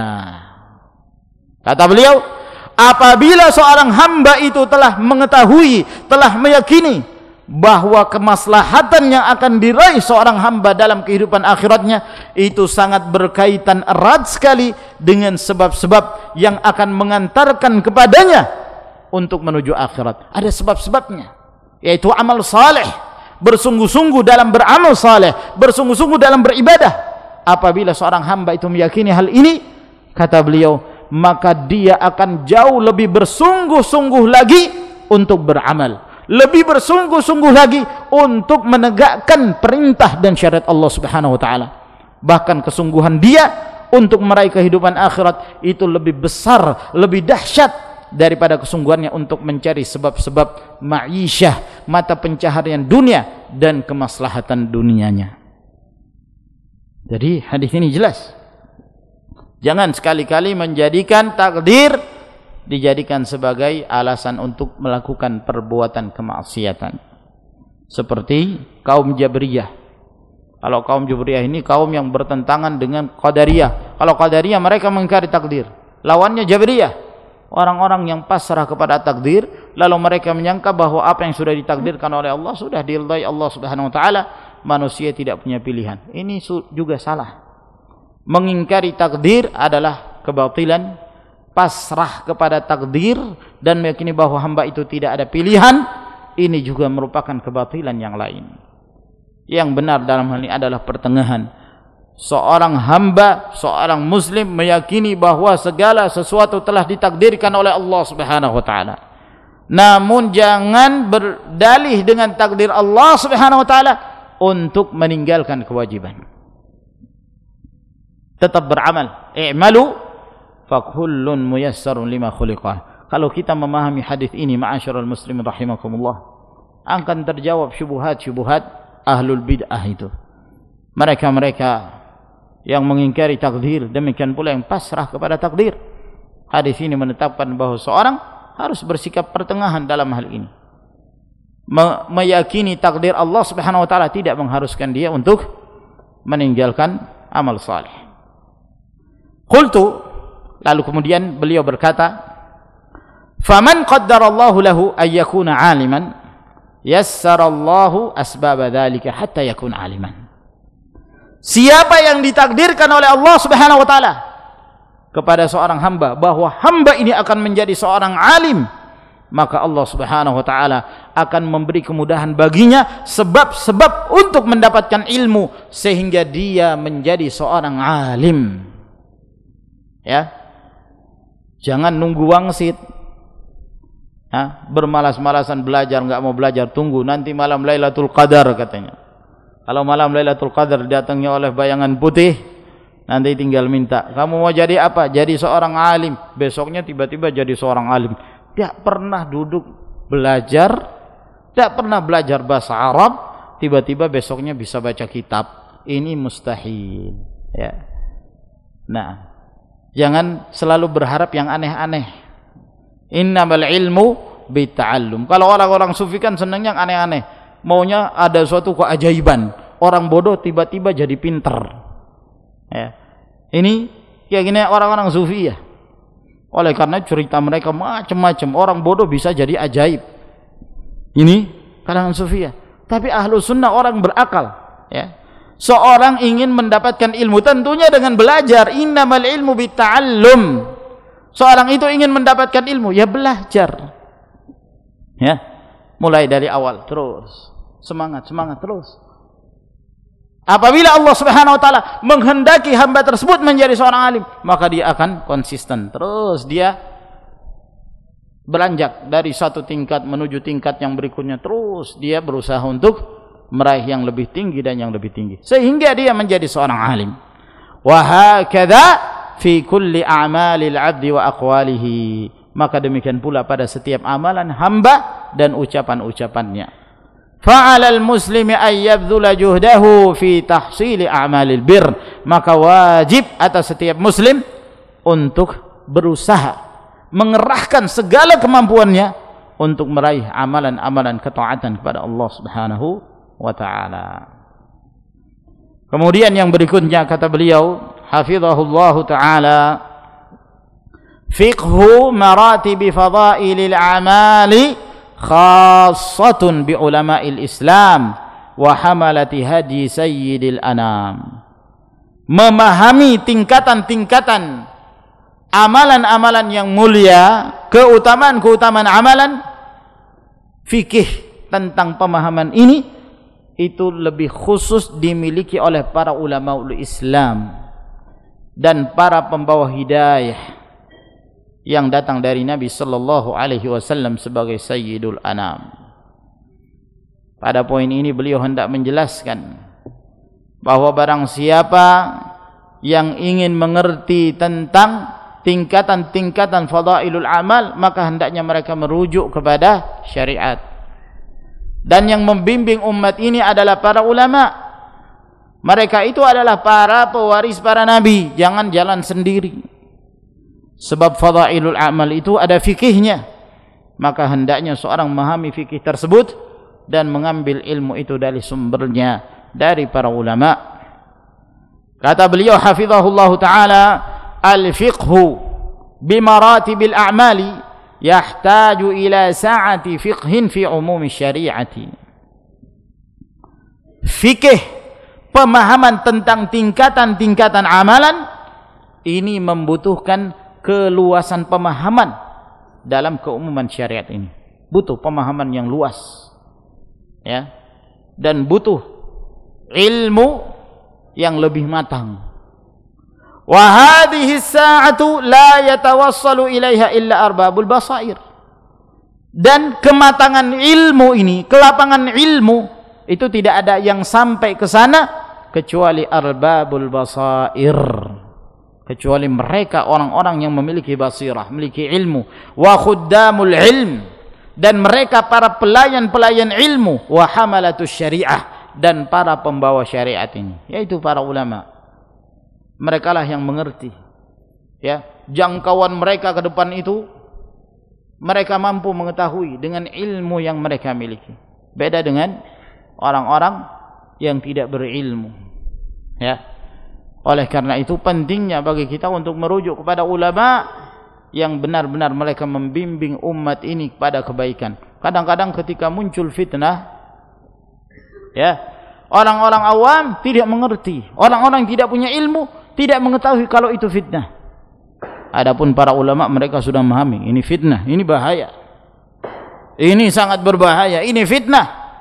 Kata beliau, apabila seorang hamba itu telah mengetahui, telah meyakini bahwa kemaslahatan yang akan diraih seorang hamba dalam kehidupan akhiratnya itu sangat berkaitan erat sekali dengan sebab-sebab yang akan mengantarkan kepadanya untuk menuju akhirat. Ada sebab-sebabnya, yaitu amal saleh, bersungguh-sungguh dalam beramal saleh, bersungguh-sungguh dalam beribadah. Apabila seorang hamba itu meyakini hal ini, kata beliau, maka dia akan jauh lebih bersungguh-sungguh lagi untuk beramal, lebih bersungguh-sungguh lagi untuk menegakkan perintah dan syariat Allah Subhanahu wa taala. Bahkan kesungguhan dia untuk meraih kehidupan akhirat itu lebih besar, lebih dahsyat daripada kesungguhannya untuk mencari sebab-sebab ma'isyah, mata pencaharian dunia dan kemaslahatan dunianya. Jadi hadis ini jelas. Jangan sekali-kali menjadikan takdir dijadikan sebagai alasan untuk melakukan perbuatan kemaksiatan. Seperti kaum Jabriyah. Kalau kaum Jabriyah ini kaum yang bertentangan dengan Qadariyah. Kalau Qadariyah mereka mengingkari takdir. Lawannya Jabriyah, orang-orang yang pasrah kepada takdir, lalu mereka menyangka bahwa apa yang sudah ditakdirkan oleh Allah sudah diridai Allah Subhanahu wa taala, manusia tidak punya pilihan. Ini juga salah. Mengingkari takdir adalah kebatilan, pasrah kepada takdir dan meyakini bahwa hamba itu tidak ada pilihan, ini juga merupakan kebatilan yang lain. Yang benar dalam hal ini adalah pertengahan. Seorang hamba, seorang muslim meyakini bahwa segala sesuatu telah ditakdirkan oleh Allah Subhanahu wa taala. Namun jangan berdalih dengan takdir Allah Subhanahu wa taala untuk meninggalkan kewajiban. Tetap beramal. I'malu fakullun muyassarun lima khuliqah. Kalau kita memahami hadis ini, ma'asyiral muslimin rahimakumullah, akan terjawab syubhat-syubhat ahlul bid'ah itu. Mereka-mereka yang mengingkari takdir, demikian pula yang pasrah kepada takdir. Hadis ini menetapkan bahwa seorang harus bersikap pertengahan dalam hal ini. Me- meyakini takdir Allah Subhanahu wa taala tidak mengharuskan dia untuk meninggalkan amal saleh. Qultu, lalu kemudian beliau berkata, "Faman qaddarallahu lahu ay yakuna 'aliman, yassarallahu asbab dzalika hatta yakuna 'aliman." Siapa yang ditakdirkan oleh Allah Subhanahu wa taala kepada seorang hamba bahwa hamba ini akan menjadi seorang alim, maka Allah Subhanahu wa taala akan memberi kemudahan baginya sebab-sebab untuk mendapatkan ilmu sehingga dia menjadi seorang alim. Ya. Jangan nunggu wangsit. Ha? Bermalas-malasan belajar, enggak mau belajar, tunggu nanti malam Lailatul Qadar katanya. Kalau malam Lailatul Qadar datangnya oleh bayangan putih, nanti tinggal minta, kamu mau jadi apa? Jadi seorang alim. Besoknya tiba-tiba jadi seorang alim. Tidak pernah duduk belajar, tidak pernah belajar bahasa Arab, tiba-tiba besoknya bisa baca kitab. Ini mustahil. Ya. Nah, jangan selalu berharap yang aneh-aneh. Innamal ilmu bita'allum. Kalau orang-orang sufi kan senangnya yang aneh-aneh. Maunya ada suatu keajaiban. Orang bodoh tiba-tiba jadi pinter. Ya. Ini keyakinan orang-orang sufi ya. Oleh karena cerita mereka macam-macam, orang bodoh bisa jadi ajaib. Ini kalangan sufi ya. Tapi ahlu sunnah orang berakal. Ya. Seorang ingin mendapatkan ilmu tentunya dengan belajar. Innamal ilmu bita'allum. Seorang itu ingin mendapatkan ilmu, ya belajar. Ya. Mulai dari awal terus. Semangat, semangat terus. Apabila Allah Subhanahu wa taala menghendaki hamba tersebut menjadi seorang alim, maka dia akan konsisten. Terus dia beranjak dari satu tingkat menuju tingkat yang berikutnya. Terus dia berusaha untuk meraih yang lebih tinggi dan yang lebih tinggi sehingga dia menjadi seorang alim. Wa hakadha fi kulli a'malil 'abdi wa aqwalihi. Maka demikian pula pada setiap amalan hamba dan ucapan-ucapannya. Fa'alal muslimi ay yabdhula juhdahu fi tahsili a'malil bir. Maka wajib atas setiap muslim untuk berusaha mengerahkan segala kemampuannya untuk meraih amalan-amalan ketaatan kepada Allah Subhanahu wa taala. Kemudian yang berikutnya kata beliau hafizahullahu taala, fiqhu maratibi fadailil amali khassatun bi ulama'il Islam wa hamalati hadi sayyidil anam. Memahami tingkatan-tingkatan amalan-amalan yang mulia, keutamaan-keutamaan amalan, fikih tentang pemahaman ini itu lebih khusus dimiliki oleh para ulama Islam dan para pembawa hidayah yang datang dari Nabi sallallahu alaihi wasallam sebagai Sayyidul Anam. Pada poin ini beliau hendak menjelaskan bahwa barang siapa yang ingin mengerti tentang tingkatan-tingkatan fadailul amal, maka hendaknya mereka merujuk kepada syariat. Dan yang membimbing umat ini adalah para ulama. Mereka itu adalah para pewaris para nabi, jangan jalan sendiri. Sebab fadailul amal itu ada fikihnya, maka hendaknya seorang memahami fikih tersebut dan mengambil ilmu itu dari sumbernya, dari para ulama. Kata beliau hafizahullahu ta'ala, al-fiqhu bimaratibil a'mali yahtaju ila sa'ati fiqhin fi umumi syari'ati. fikih, pemahaman tentang tingkatan-tingkatan amalan, ini membutuhkan keluasan pemahaman dalam keumuman syariat ini. Butuh pemahaman yang luas, ya, dan butuh ilmu yang lebih matang. Wa hadhihi as-sa'atu la yatawassalu ilaiha illa arbabul basair. Dan kematangan ilmu ini, kelapangan ilmu itu tidak ada yang sampai ke sana kecuali arbabul basair, kecuali mereka orang-orang yang memiliki basirah, memiliki ilmu. Wa khuddamul ilm, dan mereka para pelayan-pelayan ilmu. Wa hamalatus syariah, dan para pembawa syariat ini, yaitu para ulama. Mereka lah yang mengerti, ya, jangkauan mereka ke depan itu. Mereka mampu mengetahui dengan ilmu yang mereka miliki. Beda dengan orang-orang yang tidak berilmu, ya. Oleh karena itu pentingnya bagi kita untuk merujuk kepada ulama yang benar-benar mereka membimbing umat ini kepada kebaikan. Kadang-kadang ketika muncul fitnah, ya, orang-orang awam tidak mengerti, orang-orang yang tidak punya ilmu tidak mengetahui kalau itu fitnah. Adapun para ulama, mereka sudah memahami ini fitnah, ini bahaya, ini sangat berbahaya, ini fitnah.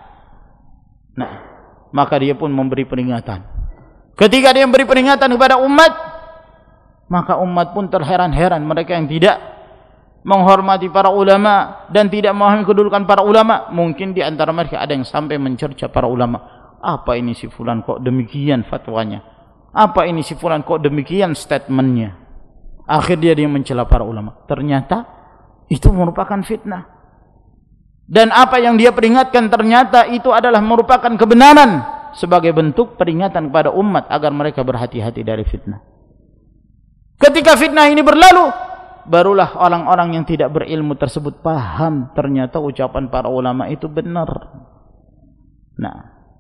Nah, maka dia pun memberi peringatan. Ketika dia memberi peringatan kepada umat, maka umat pun terheran-heran. Mereka yang tidak menghormati para ulama dan tidak memahami kedudukan para ulama, mungkin di antara mereka ada yang sampai mencerca para ulama. Apa ini si fulan kok demikian fatwanya? Apa ini si fulan kok demikian statementnya? Akhir dia dia mencela para ulama. Ternyata itu merupakan fitnah. Dan apa yang dia peringatkan ternyata itu adalah merupakan kebenaran, sebagai bentuk peringatan kepada umat agar mereka berhati-hati dari fitnah. Ketika fitnah ini berlalu, barulah orang-orang yang tidak berilmu tersebut paham ternyata ucapan para ulama itu benar. Nah,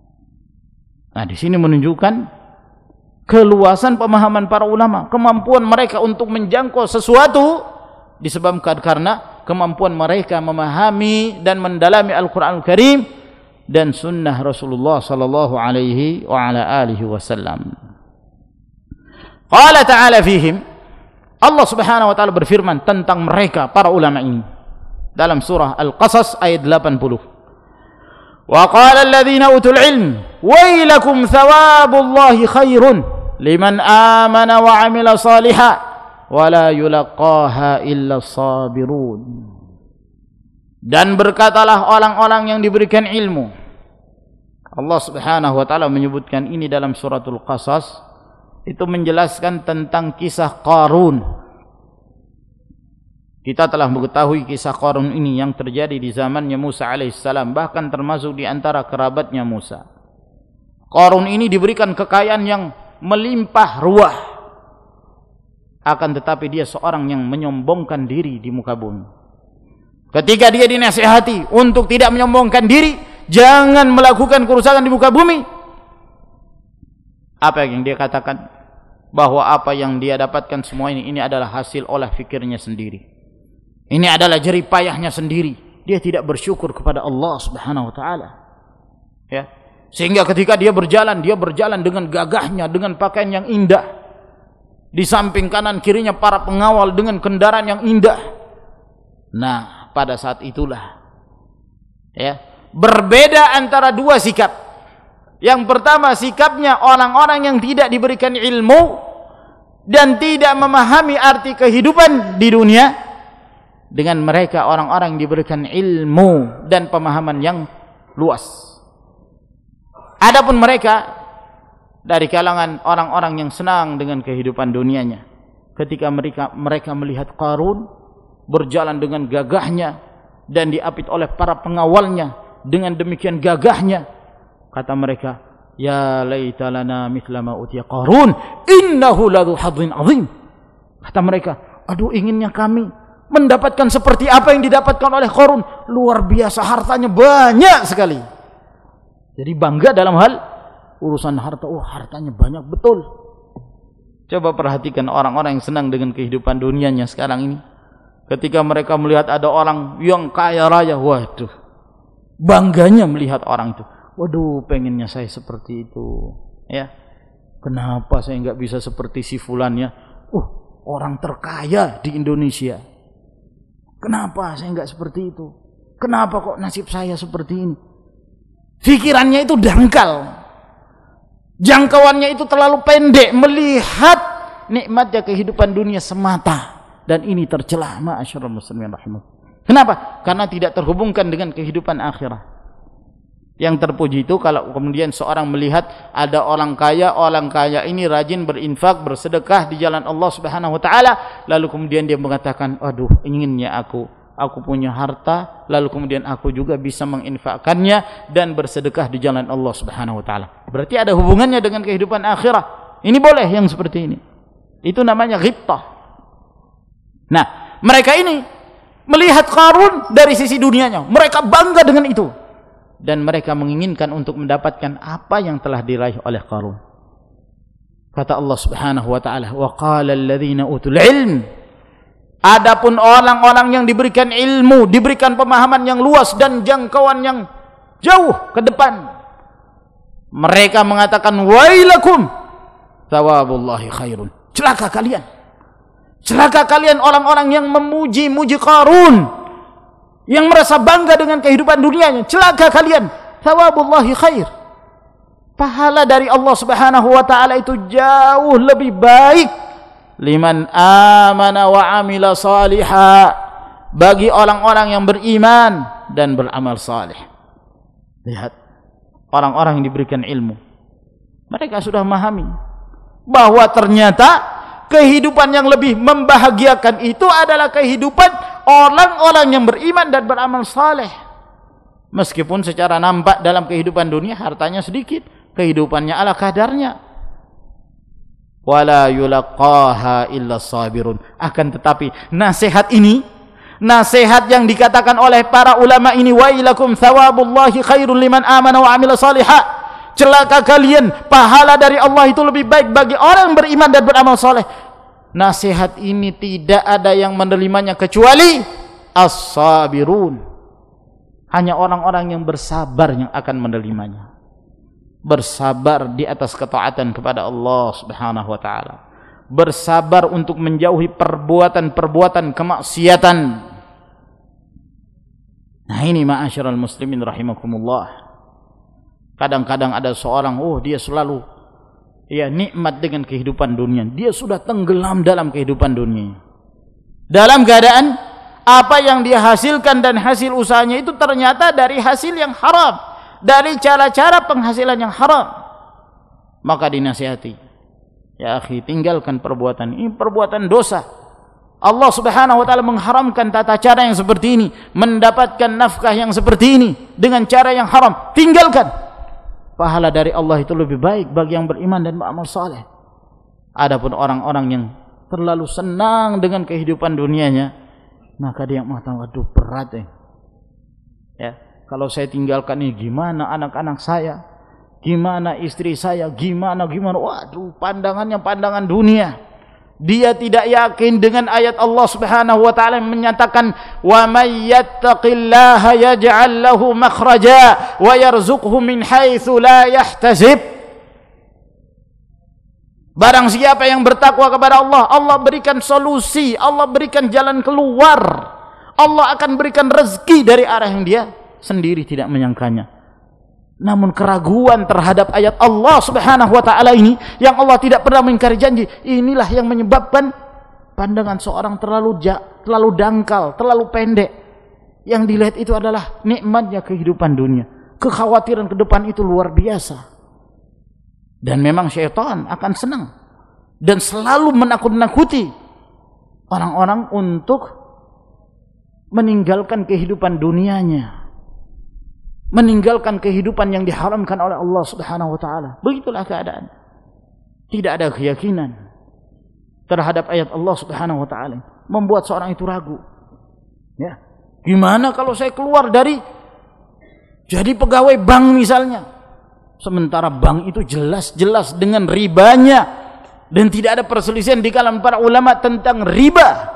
nah di sini menunjukkan keluasan pemahaman para ulama, kemampuan mereka untuk menjangkau sesuatu disebabkan karena kemampuan mereka memahami dan mendalami Al-Quranul Karim dan sunnah Rasulullah sallallahu alaihi wa ala alihi wasallam. Qala ta'ala fihim, Allah subhanahu wa ta'ala berfirman tentang mereka para ulama ini dalam surah Al-Qasas ayat delapan puluh. Wa qala alladhina utul ilm wailakum thawabullahi khairun liman amana wa amila salihah wa la yulaqaha illa sabirun. Dan berkatalah orang-orang yang diberikan ilmu. Allah subhanahu wa ta'ala menyebutkan ini dalam suratul Qasas, itu menjelaskan tentang kisah Qarun. Kita telah mengetahui kisah Qarun ini yang terjadi di zamannya Musa alaihissalam, bahkan termasuk di antara kerabatnya Musa. Qarun ini diberikan kekayaan yang melimpah ruah, akan tetapi dia seorang yang menyombongkan diri di muka bumi. Ketika dia dinasihati untuk tidak menyombongkan diri, jangan melakukan kerusakan di muka bumi, apa yang dia katakan? Bahwa apa yang dia dapatkan semua ini, ini adalah hasil olah fikirnya sendiri, ini adalah jerih payahnya sendiri. Dia tidak bersyukur kepada Allah subhanahu wa ta'ala, ya. Sehingga ketika dia berjalan, dia berjalan dengan gagahnya, dengan pakaian yang indah. Di samping kanan kirinya para pengawal dengan kendaraan yang indah. Nah, pada saat itulah, ya, berbeda antara dua sikap. Yang pertama, sikapnya orang-orang yang tidak diberikan ilmu dan tidak memahami arti kehidupan di dunia, dengan mereka orang-orang yang diberikan ilmu dan pemahaman yang luas. Adapun mereka dari kalangan orang-orang yang senang dengan kehidupan dunianya, ketika mereka mereka melihat Qarun berjalan dengan gagahnya dan diapit oleh para pengawalnya dengan demikian gagahnya, kata mereka, ya laita lana mithla ma utiya Qarun innahu ladzu hadzin azim. Kata mereka, aduh inginnya kami mendapatkan seperti apa yang didapatkan oleh Qarun, luar biasa hartanya banyak sekali. Jadi bangga dalam hal urusan harta. Oh, hartanya banyak betul. Coba perhatikan orang-orang yang senang dengan kehidupan dunianya sekarang ini. Ketika mereka melihat ada orang yang kaya raya, waduh, bangganya melihat orang itu. Waduh, pengennya saya seperti itu. Ya, kenapa saya nggak bisa seperti si fulan ya? Uh, orang terkaya di Indonesia. Kenapa saya nggak seperti itu? Kenapa kok nasib saya seperti ini? Pikirannya itu dangkal. Jangkauannya itu terlalu pendek melihat nikmatnya kehidupan dunia semata, dan ini tercela. Ma'asyiral muslimin rahimakumullah. Kenapa? Karena tidak terhubungkan dengan kehidupan akhirat. Yang terpuji itu kalau kemudian seorang melihat ada orang kaya, orang kaya ini rajin berinfak, bersedekah di jalan Allah Subhanahu wa taala, lalu kemudian dia mengatakan, "Aduh, inginnya aku aku punya harta, lalu kemudian aku juga bisa menginfakkannya dan bersedekah di jalan Allah Subhanahu wa taala." Berarti ada hubungannya dengan kehidupan akhirat. Ini boleh yang seperti ini. Itu namanya ghibtah. Nah, mereka ini melihat Qarun dari sisi dunianya. Mereka bangga dengan itu. Dan mereka menginginkan untuk mendapatkan apa yang telah diraih oleh Qarun. Kata Allah Subhanahu wa taala, "Wa qala alladziina utul ilm." Adapun orang-orang yang diberikan ilmu, diberikan pemahaman yang luas dan jangkauan yang jauh ke depan, mereka mengatakan, "Wailakum, thawabullahi khairun." Celaka kalian. Celaka kalian orang-orang yang memuji-muji Qarun, yang merasa bangga dengan kehidupan dunianya. Celaka kalian. Thawabullahi khair. Pahala dari Allah Subhanahu wa taala itu jauh lebih baik. Liman amana wa amila salihah. Bagi orang-orang yang beriman dan beramal salih. Lihat, orang-orang yang diberikan ilmu, mereka sudah memahami bahwa ternyata kehidupan yang lebih membahagiakan itu adalah kehidupan orang-orang yang beriman dan beramal saleh. Meskipun secara nampak dalam kehidupan dunia hartanya sedikit, kehidupannya ala kadarnya. Wala yulaqaha illa sabirun. Akan tetapi nasihat ini, nasihat yang dikatakan oleh para ulama ini, wailakum thawabullahi khairul liman amana wa amila salihah. Celaka kalian, pahala dari Allah itu lebih baik bagi orang yang beriman dan beramal saleh. Nasihat ini tidak ada yang menerimanya kecuali as-sabirun. Hanya orang-orang yang bersabar yang akan menerimanya. Bersabar di atas ketaatan kepada Allah Subhanahu wa taala. Bersabar untuk menjauhi perbuatan-perbuatan kemaksiatan. Nah, ini ma'asyiral muslimin rahimakumullah. Kadang-kadang ada seorang, oh dia selalu ya nikmat dengan kehidupan dunia. Dia sudah tenggelam dalam kehidupan dunia. Dalam keadaan apa yang dia hasilkan dan hasil usahanya itu ternyata dari hasil yang haram, dari cara-cara penghasilan yang haram. Maka dinasihati, ya akhi, tinggalkan perbuatan ini, perbuatan dosa. Allah Subhanahu wa taala mengharamkan tata cara yang seperti ini, mendapatkan nafkah yang seperti ini dengan cara yang haram. Tinggalkan. Pahala dari Allah itu lebih baik bagi yang beriman dan beramal saleh. Adapun orang-orang yang terlalu senang dengan kehidupan dunianya, maka dia mengatakan, waduh berat ya. Ya, kalau saya tinggalkan ini gimana anak-anak saya? Gimana istri saya? Gimana gimana? Waduh, pandangannya pandangan dunia. Dia tidak yakin dengan ayat Allah Subhanahu wa taala yang menyatakan, "Wa may yattaqillaha yaj'al lahu makhraja wa yarzuqhu min haitsu la yahtasib." Barang siapa yang bertakwa kepada Allah, Allah berikan solusi, Allah berikan jalan keluar. Allah akan berikan rezeki dari arah yang dia sendiri tidak menyangkanya. Namun keraguan terhadap ayat Allah Subhanahu wa taala ini, yang Allah tidak pernah mengingkari janji, inilah yang menyebabkan pandangan seorang terlalu ja, terlalu dangkal, terlalu pendek. Yang dilihat itu adalah nikmatnya kehidupan dunia. Kekhawatiran ke depan itu luar biasa. Dan memang syaitan akan senang dan selalu menakut-nakuti orang-orang untuk meninggalkan kehidupan dunianya, meninggalkan kehidupan yang diharamkan oleh Allah Subhanahu wa taala. Begitulah keadaan. Tidak ada keyakinan terhadap ayat Allah Subhanahu wa taala, membuat seorang itu ragu. Ya. Gimana kalau saya keluar dari jadi pegawai bank misalnya? Sementara bank itu jelas-jelas dengan ribanya, dan tidak ada perselisihan di kalangan para ulama tentang riba.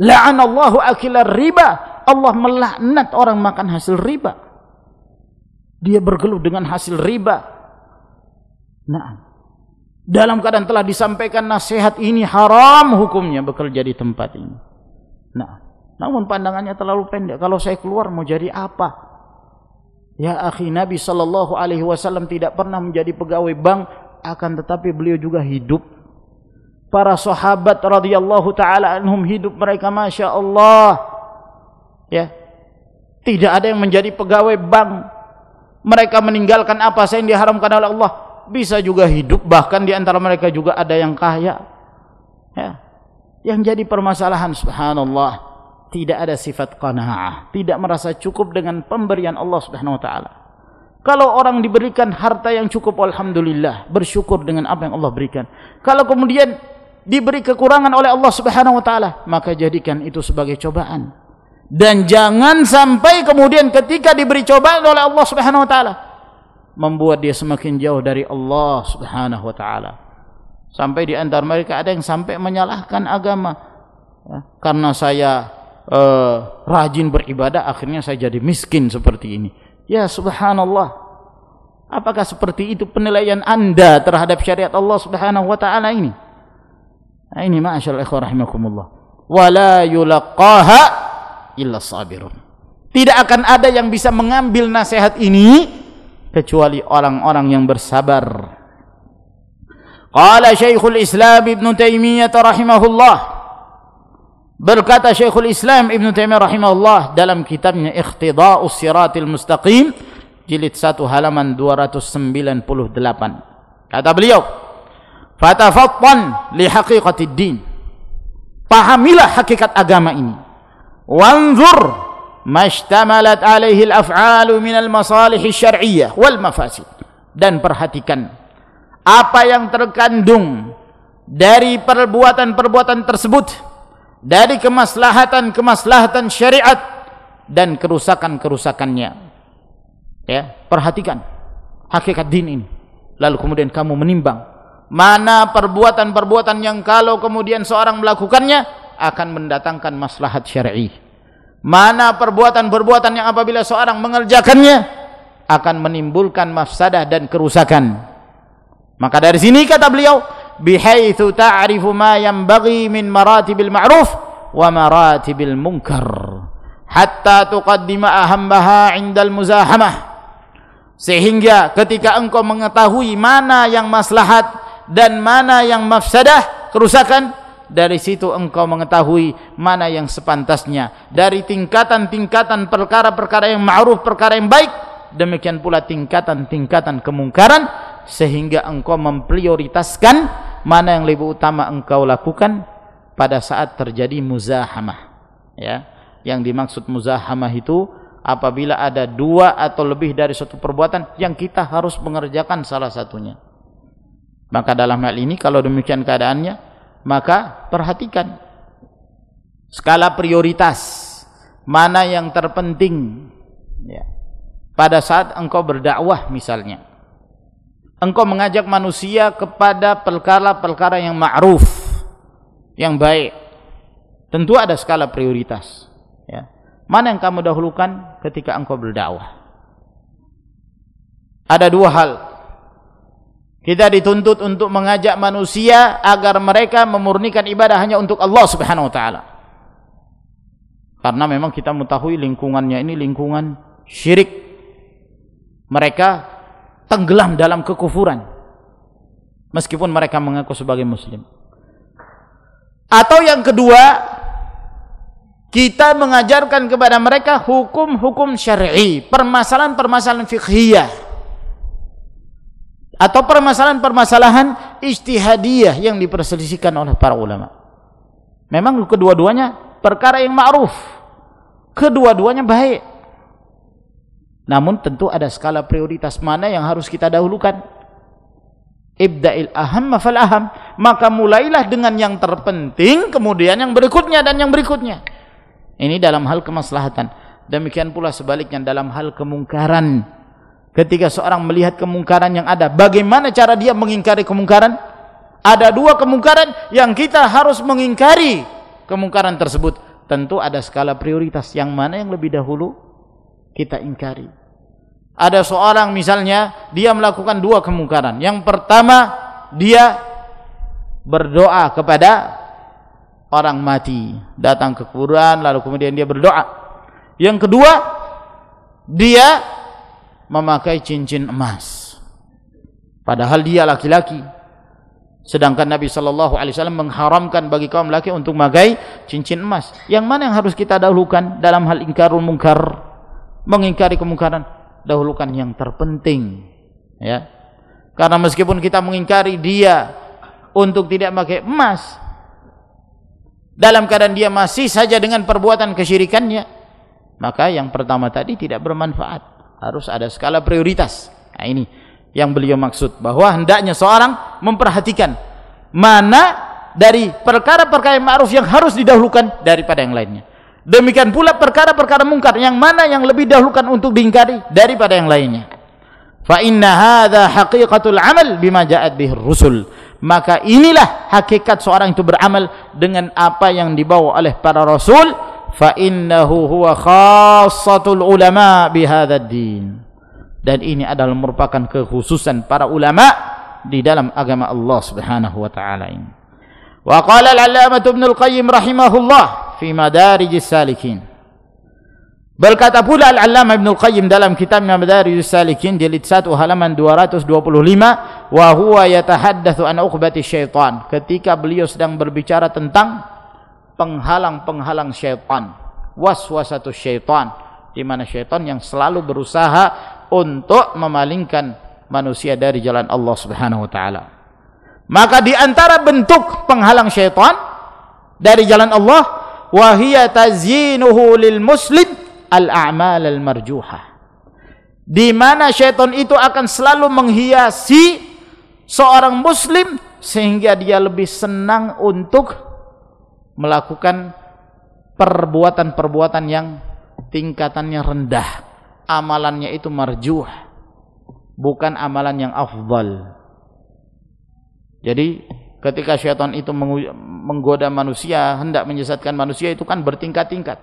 La'anallahu akilar riba. Allah melaknat orang makan hasil riba. Dia bergelut dengan hasil riba. Nah, dalam keadaan telah disampaikan nasihat ini haram hukumnya bekerja di tempat ini. Nah, namun pandangannya terlalu pendek. Kalau saya keluar mau jadi apa? Ya akhi, Nabi sallallahu alaihi wasallam tidak pernah menjadi pegawai bank, akan tetapi beliau juga hidup. Para sahabat radhiyallahu taala anhum hidup mereka masya Allah. Ya. Tidak ada yang menjadi pegawai bank. Mereka meninggalkan apa saja yang diharamkan oleh Allah, bisa juga hidup, bahkan di antara mereka juga ada yang kaya. Ya. Yang jadi permasalahan subhanallah, tidak ada sifat qanaah, tidak merasa cukup dengan pemberian Allah Subhanahu wa taala. Kalau orang diberikan harta yang cukup, alhamdulillah, bersyukur dengan apa yang Allah berikan. Kalau kemudian diberi kekurangan oleh Allah Subhanahu wa taala, maka jadikan itu sebagai cobaan. Dan jangan sampai kemudian ketika diberi cobaan oleh Allah Subhanahu wa taala membuat dia semakin jauh dari Allah Subhanahu wa taala. Sampai di antara mereka ada yang sampai menyalahkan agama. Ya, karena saya uh, rajin beribadah, akhirnya saya jadi miskin seperti ini. Ya subhanallah. Apakah seperti itu penilaian Anda terhadap syariat Allah Subhanahu wa taala ini? Nah, ini ma'asyarul ikhwah rahimakumullah. Wala yulaqaha illa sabirun. Tidak akan ada yang bisa mengambil nasihat ini kecuali orang-orang yang bersabar. Qala Syekhul Islam Ibn Taimiyah rahimahullah, berkata Syekhul Islam Ibn Taimiyah rahimahullah dalam kitabnya Iqtida'us Siratil Mustaqim jilid satu halaman dua ratus sembilan puluh delapan. Kata beliau, fatafattan li haqiqatid din. Pahamilah hakikat agama ini. Wanzur mashtamalat alaihi al-af'alu min al-masalih asy-syar'iyyah wal mafasid. Dan perhatikan apa yang terkandung dari perbuatan-perbuatan tersebut, dari kemaslahatan-kemaslahatan syariat dan kerusakan-kerusakannya. Ya, perhatikan hakikat din ini. Lalu kemudian kamu menimbang mana perbuatan-perbuatan yang kalau kemudian seorang melakukannya akan mendatangkan maslahat syar'i. Mana perbuatan-perbuatan yang apabila seorang mengerjakannya akan menimbulkan mafsadah dan kerusakan. Maka dari sini kata beliau, bihaitsu ta'rifu ma yanbaghi min maratibil ma'ruf wa maratibil munkar hatta tuqaddima ahammaha 'indal muzahamah. Sehingga ketika engkau mengetahui mana yang maslahat dan mana yang mafsadah, kerusakan, dari situ engkau mengetahui mana yang sepantasnya dari tingkatan-tingkatan perkara-perkara yang ma'ruf, perkara yang baik, demikian pula tingkatan-tingkatan kemungkaran, sehingga engkau memprioritaskan mana yang lebih utama engkau lakukan pada saat terjadi muzahamah. Ya, yang dimaksud muzahamah itu apabila ada dua atau lebih dari suatu perbuatan yang kita harus mengerjakan salah satunya. Maka dalam hal ini kalau demikian keadaannya, maka perhatikan skala prioritas mana yang terpenting. Ya. Pada saat engkau berdakwah misalnya, engkau mengajak manusia kepada perkara-perkara yang ma'ruf, yang baik, tentu ada skala prioritas. Ya. Mana yang kamu dahulukan ketika engkau berdakwah? Ada dua hal. Kita dituntut untuk mengajak manusia agar mereka memurnikan ibadah hanya untuk Allah Subhanahu wa taala. Karena memang kita mengetahui lingkungannya ini lingkungan syirik. Mereka tenggelam dalam kekufuran meskipun mereka mengaku sebagai muslim. Atau yang kedua, kita mengajarkan kepada mereka hukum-hukum syar'i, permasalahan-permasalahan fiqhiyah atau permasalahan-permasalahan ijtihadiyah yang diperselisihkan oleh para ulama. Memang kedua-duanya perkara yang ma'ruf, kedua-duanya baik, namun tentu ada skala prioritas mana yang harus kita dahulukan. Ibda'il ahamma fal aham, maka mulailah dengan yang terpenting, kemudian yang berikutnya dan yang berikutnya. Ini dalam hal kemaslahatan. Demikian pula sebaliknya dalam hal kemungkaran. Ketika seorang melihat kemungkaran yang ada, bagaimana cara dia mengingkari kemungkaran? Ada dua kemungkaran yang kita harus mengingkari kemungkaran tersebut. Tentu ada skala prioritas, yang mana yang lebih dahulu kita ingkari. Ada seorang misalnya dia melakukan dua kemungkaran. Yang pertama, dia berdoa kepada orang mati, datang ke kuburan lalu kemudian dia berdoa. Yang kedua, dia memakai cincin emas, padahal dia laki-laki. Sedangkan Nabi sallallahu alaihi wasallam mengharamkan bagi kaum laki untuk memakai cincin emas. Yang mana yang harus kita dahulukan dalam hal ingkarul munkar, mengingkari kemungkaran? Dahulukan yang terpenting, ya. Karena meskipun kita mengingkari dia untuk tidak memakai emas, dalam keadaan dia masih saja dengan perbuatan kesyirikannya, maka yang pertama tadi tidak bermanfaat. Harus ada skala prioritas. Nah, ini yang beliau maksud, bahwa hendaknya seorang memperhatikan mana dari perkara-perkara yang ma'ruf yang harus didahulukan daripada yang lainnya. Demikian pula perkara-perkara mungkar yang mana yang lebih dahulukan untuk diingkari daripada yang lainnya. Fa inna hadza haqiqatul amal bima ja'at bihir rusul. Maka inilah hakikat seorang itu beramal dengan apa yang dibawa oleh para rasul. Fa innahu huwa khassatul ulama bihadzal din. Dan ini adalah merupakan kekhususan para ulama di dalam agama Allah Subhanahu wa taala ini. Wa qala al-'allamah Ibnu al-Qayyim rahimahullah fi Madarijis Salikin. Berkata pula al-'allamah Ibnu al-Qayyim dalam kitabnya Madarijis Salikin jilid satu halaman dua ratus dua puluh lima, wa huwa yatahaddatsu an uqbati syaitan, ketika beliau sedang berbicara tentang penghalang-penghalang syaitan, waswasatus syaitan, di mana syaitan yang selalu berusaha untuk memalingkan manusia dari jalan Allah Subhanahu wa taala. Maka di antara bentuk penghalang syaitan dari jalan Allah, wa hiya tazyinuhu lil muslim al-a'mal al-marjuhah, di mana syaitan itu akan selalu menghiasi seorang muslim sehingga dia lebih senang untuk melakukan perbuatan-perbuatan yang tingkatannya rendah, amalannya itu marjuh, bukan amalan yang afdal. Jadi ketika syaitan itu menggoda manusia, hendak menyesatkan manusia, itu kan bertingkat-tingkat.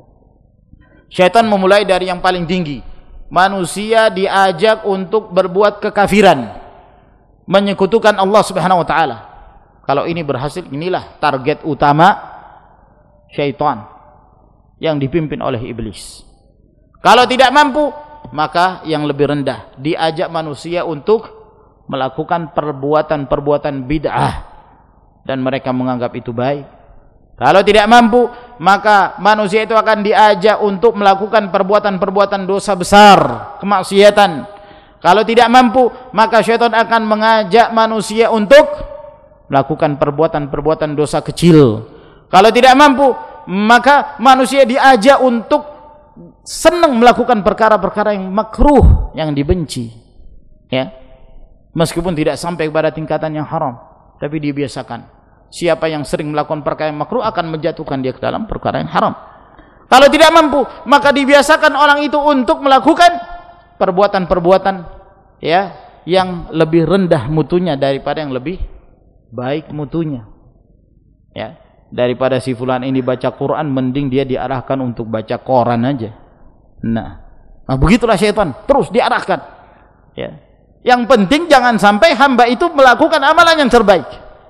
Syaitan memulai dari yang paling tinggi. Manusia diajak untuk berbuat kekafiran, menyekutukan Allah Subhanahu wa taala. Kalau ini berhasil, inilah target utama syaitan yang dipimpin oleh iblis. Kalau tidak mampu, maka yang lebih rendah, diajak manusia untuk melakukan perbuatan-perbuatan bid'ah dan mereka menganggap itu baik. Kalau tidak mampu, maka manusia itu akan diajak untuk melakukan perbuatan-perbuatan dosa besar, kemaksiatan. Kalau tidak mampu, maka syaitan akan mengajak manusia untuk melakukan perbuatan-perbuatan dosa kecil. Kalau tidak mampu, maka manusia diajak untuk senang melakukan perkara-perkara yang makruh, yang dibenci, ya, meskipun tidak sampai kepada tingkatan yang haram, tapi dibiasakan. Siapa yang sering melakukan perkara yang makruh akan menjatuhkan dia ke dalam perkara yang haram. Kalau tidak mampu, maka dibiasakan orang itu untuk melakukan perbuatan-perbuatan, ya, yang lebih rendah mutunya daripada yang lebih baik mutunya, ya. Daripada si fulan ini baca Quran, mending dia diarahkan untuk baca koran aja. Nah, nah begitulah syaitan, terus diarahkan, ya. Yang penting jangan sampai hamba itu melakukan amalan yang terbaik.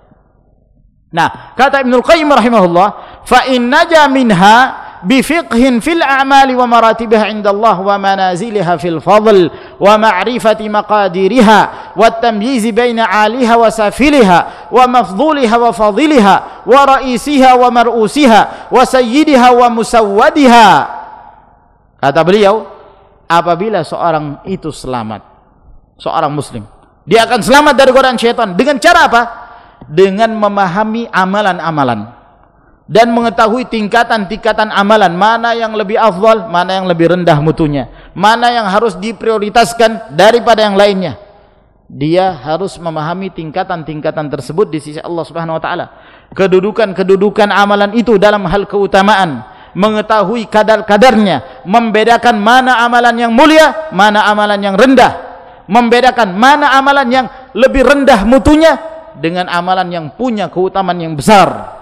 Nah, kata Ibnu al-Qayyim rahimahullah, fa in naja minha bi fiqhin fil a'mali wa maratibiha 'inda Allah wa manaziliha fil fadl wa ma'rifati maqadiriha wa tamyiz baina 'aliha wa safiliha wa mafdhuliha wa fadiliha wa ra'isiha wa mar'usiha wa sayyidiha wa musawwadiha. Kata beliau, apabila seorang itu selamat, seorang muslim, dia akan selamat dari godaan syaitan dengan cara apa? Dengan memahami amalan-amalan dan mengetahui tingkatan-tingkatan amalan, mana yang lebih afdal, mana yang lebih rendah mutunya, mana yang harus diprioritaskan daripada yang lainnya. Dia harus memahami tingkatan-tingkatan tersebut di sisi Allah Subhanahu wa taala. Kedudukan-kedudukan amalan itu dalam hal keutamaan, mengetahui kadar-kadarnya, membedakan mana amalan yang mulia, mana amalan yang rendah, membedakan mana amalan yang lebih rendah mutunya dengan amalan yang punya keutamaan yang besar.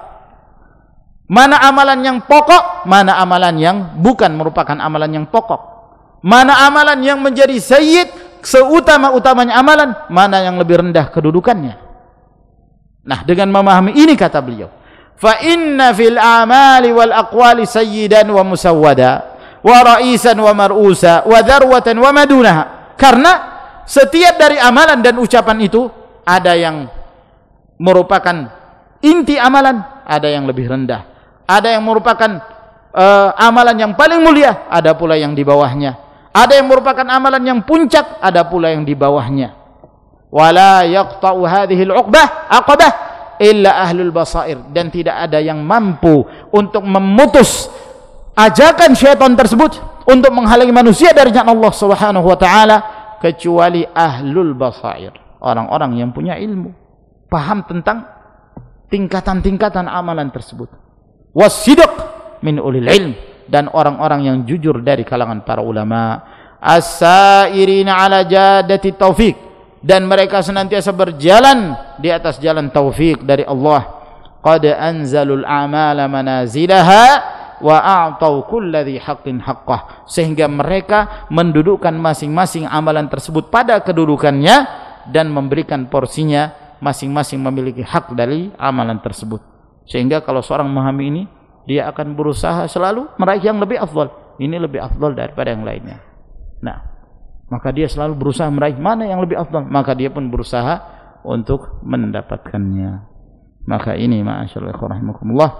Mana amalan yang pokok, mana amalan yang bukan merupakan amalan yang pokok. Mana amalan yang menjadi sayyid, seutama-utamanya amalan, mana yang lebih rendah kedudukannya. Nah, dengan memahami ini kata beliau, fa inna fil a'mali wal aqwali sayyidan wa musawwada wa ra'isan wa mar'usa wa dharwatan wa madunaha. Karena setiap dari amalan dan ucapan itu ada yang merupakan inti amalan, ada yang lebih rendah, ada yang merupakan uh, amalan yang paling mulia, ada pula yang di bawahnya. Ada yang merupakan amalan yang puncak, ada pula yang di bawahnya. Wala yaqta'u hadhihi al-'uqbah aqabah illa ahlul basair, dan tidak ada yang mampu untuk memutus ajakan syaitan tersebut untuk menghalangi manusia dari jalan Allah Subhanahu wa taala kecuali ahlul basair, orang-orang yang punya ilmu, paham tentang tingkatan-tingkatan amalan tersebut. Wasidq min ulil ilm, dan orang-orang yang jujur dari kalangan para ulama. As-sairina ala jadati taufik, dan mereka senantiasa berjalan di atas jalan taufik dari Allah. Qad anzalul a'mala manazilaha wa a'tau kulli haqqin haqqah, sehingga mereka mendudukkan masing-masing amalan tersebut pada kedudukannya dan memberikan porsinya, masing-masing memiliki hak dari amalan tersebut. Sehingga kalau seorang memahami ini, dia akan berusaha selalu meraih yang lebih afdal. Ini lebih afdal daripada yang lainnya. Nah, maka dia selalu berusaha meraih mana yang lebih afdal, maka dia pun berusaha untuk mendapatkannya. Maka ini ma'asyiral rahimakumullah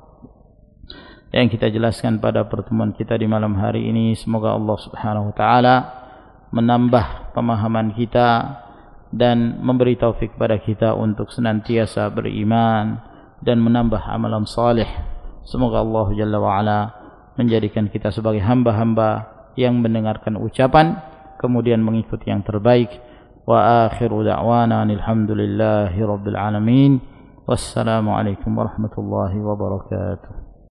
yang kita jelaskan pada pertemuan kita di malam hari ini. Semoga Allah Subhanahu wa taala menambah pemahaman kita dan memberi taufik pada kita untuk senantiasa beriman dan menambah amalan salih. Semoga Allah Jalla wa'ala menjadikan kita sebagai hamba-hamba yang mendengarkan ucapan kemudian mengikuti yang terbaik. Wa akhiru da'wana alhamdulillahi rabbil alamin. Wassalamualaikum warahmatullahi wabarakatuh.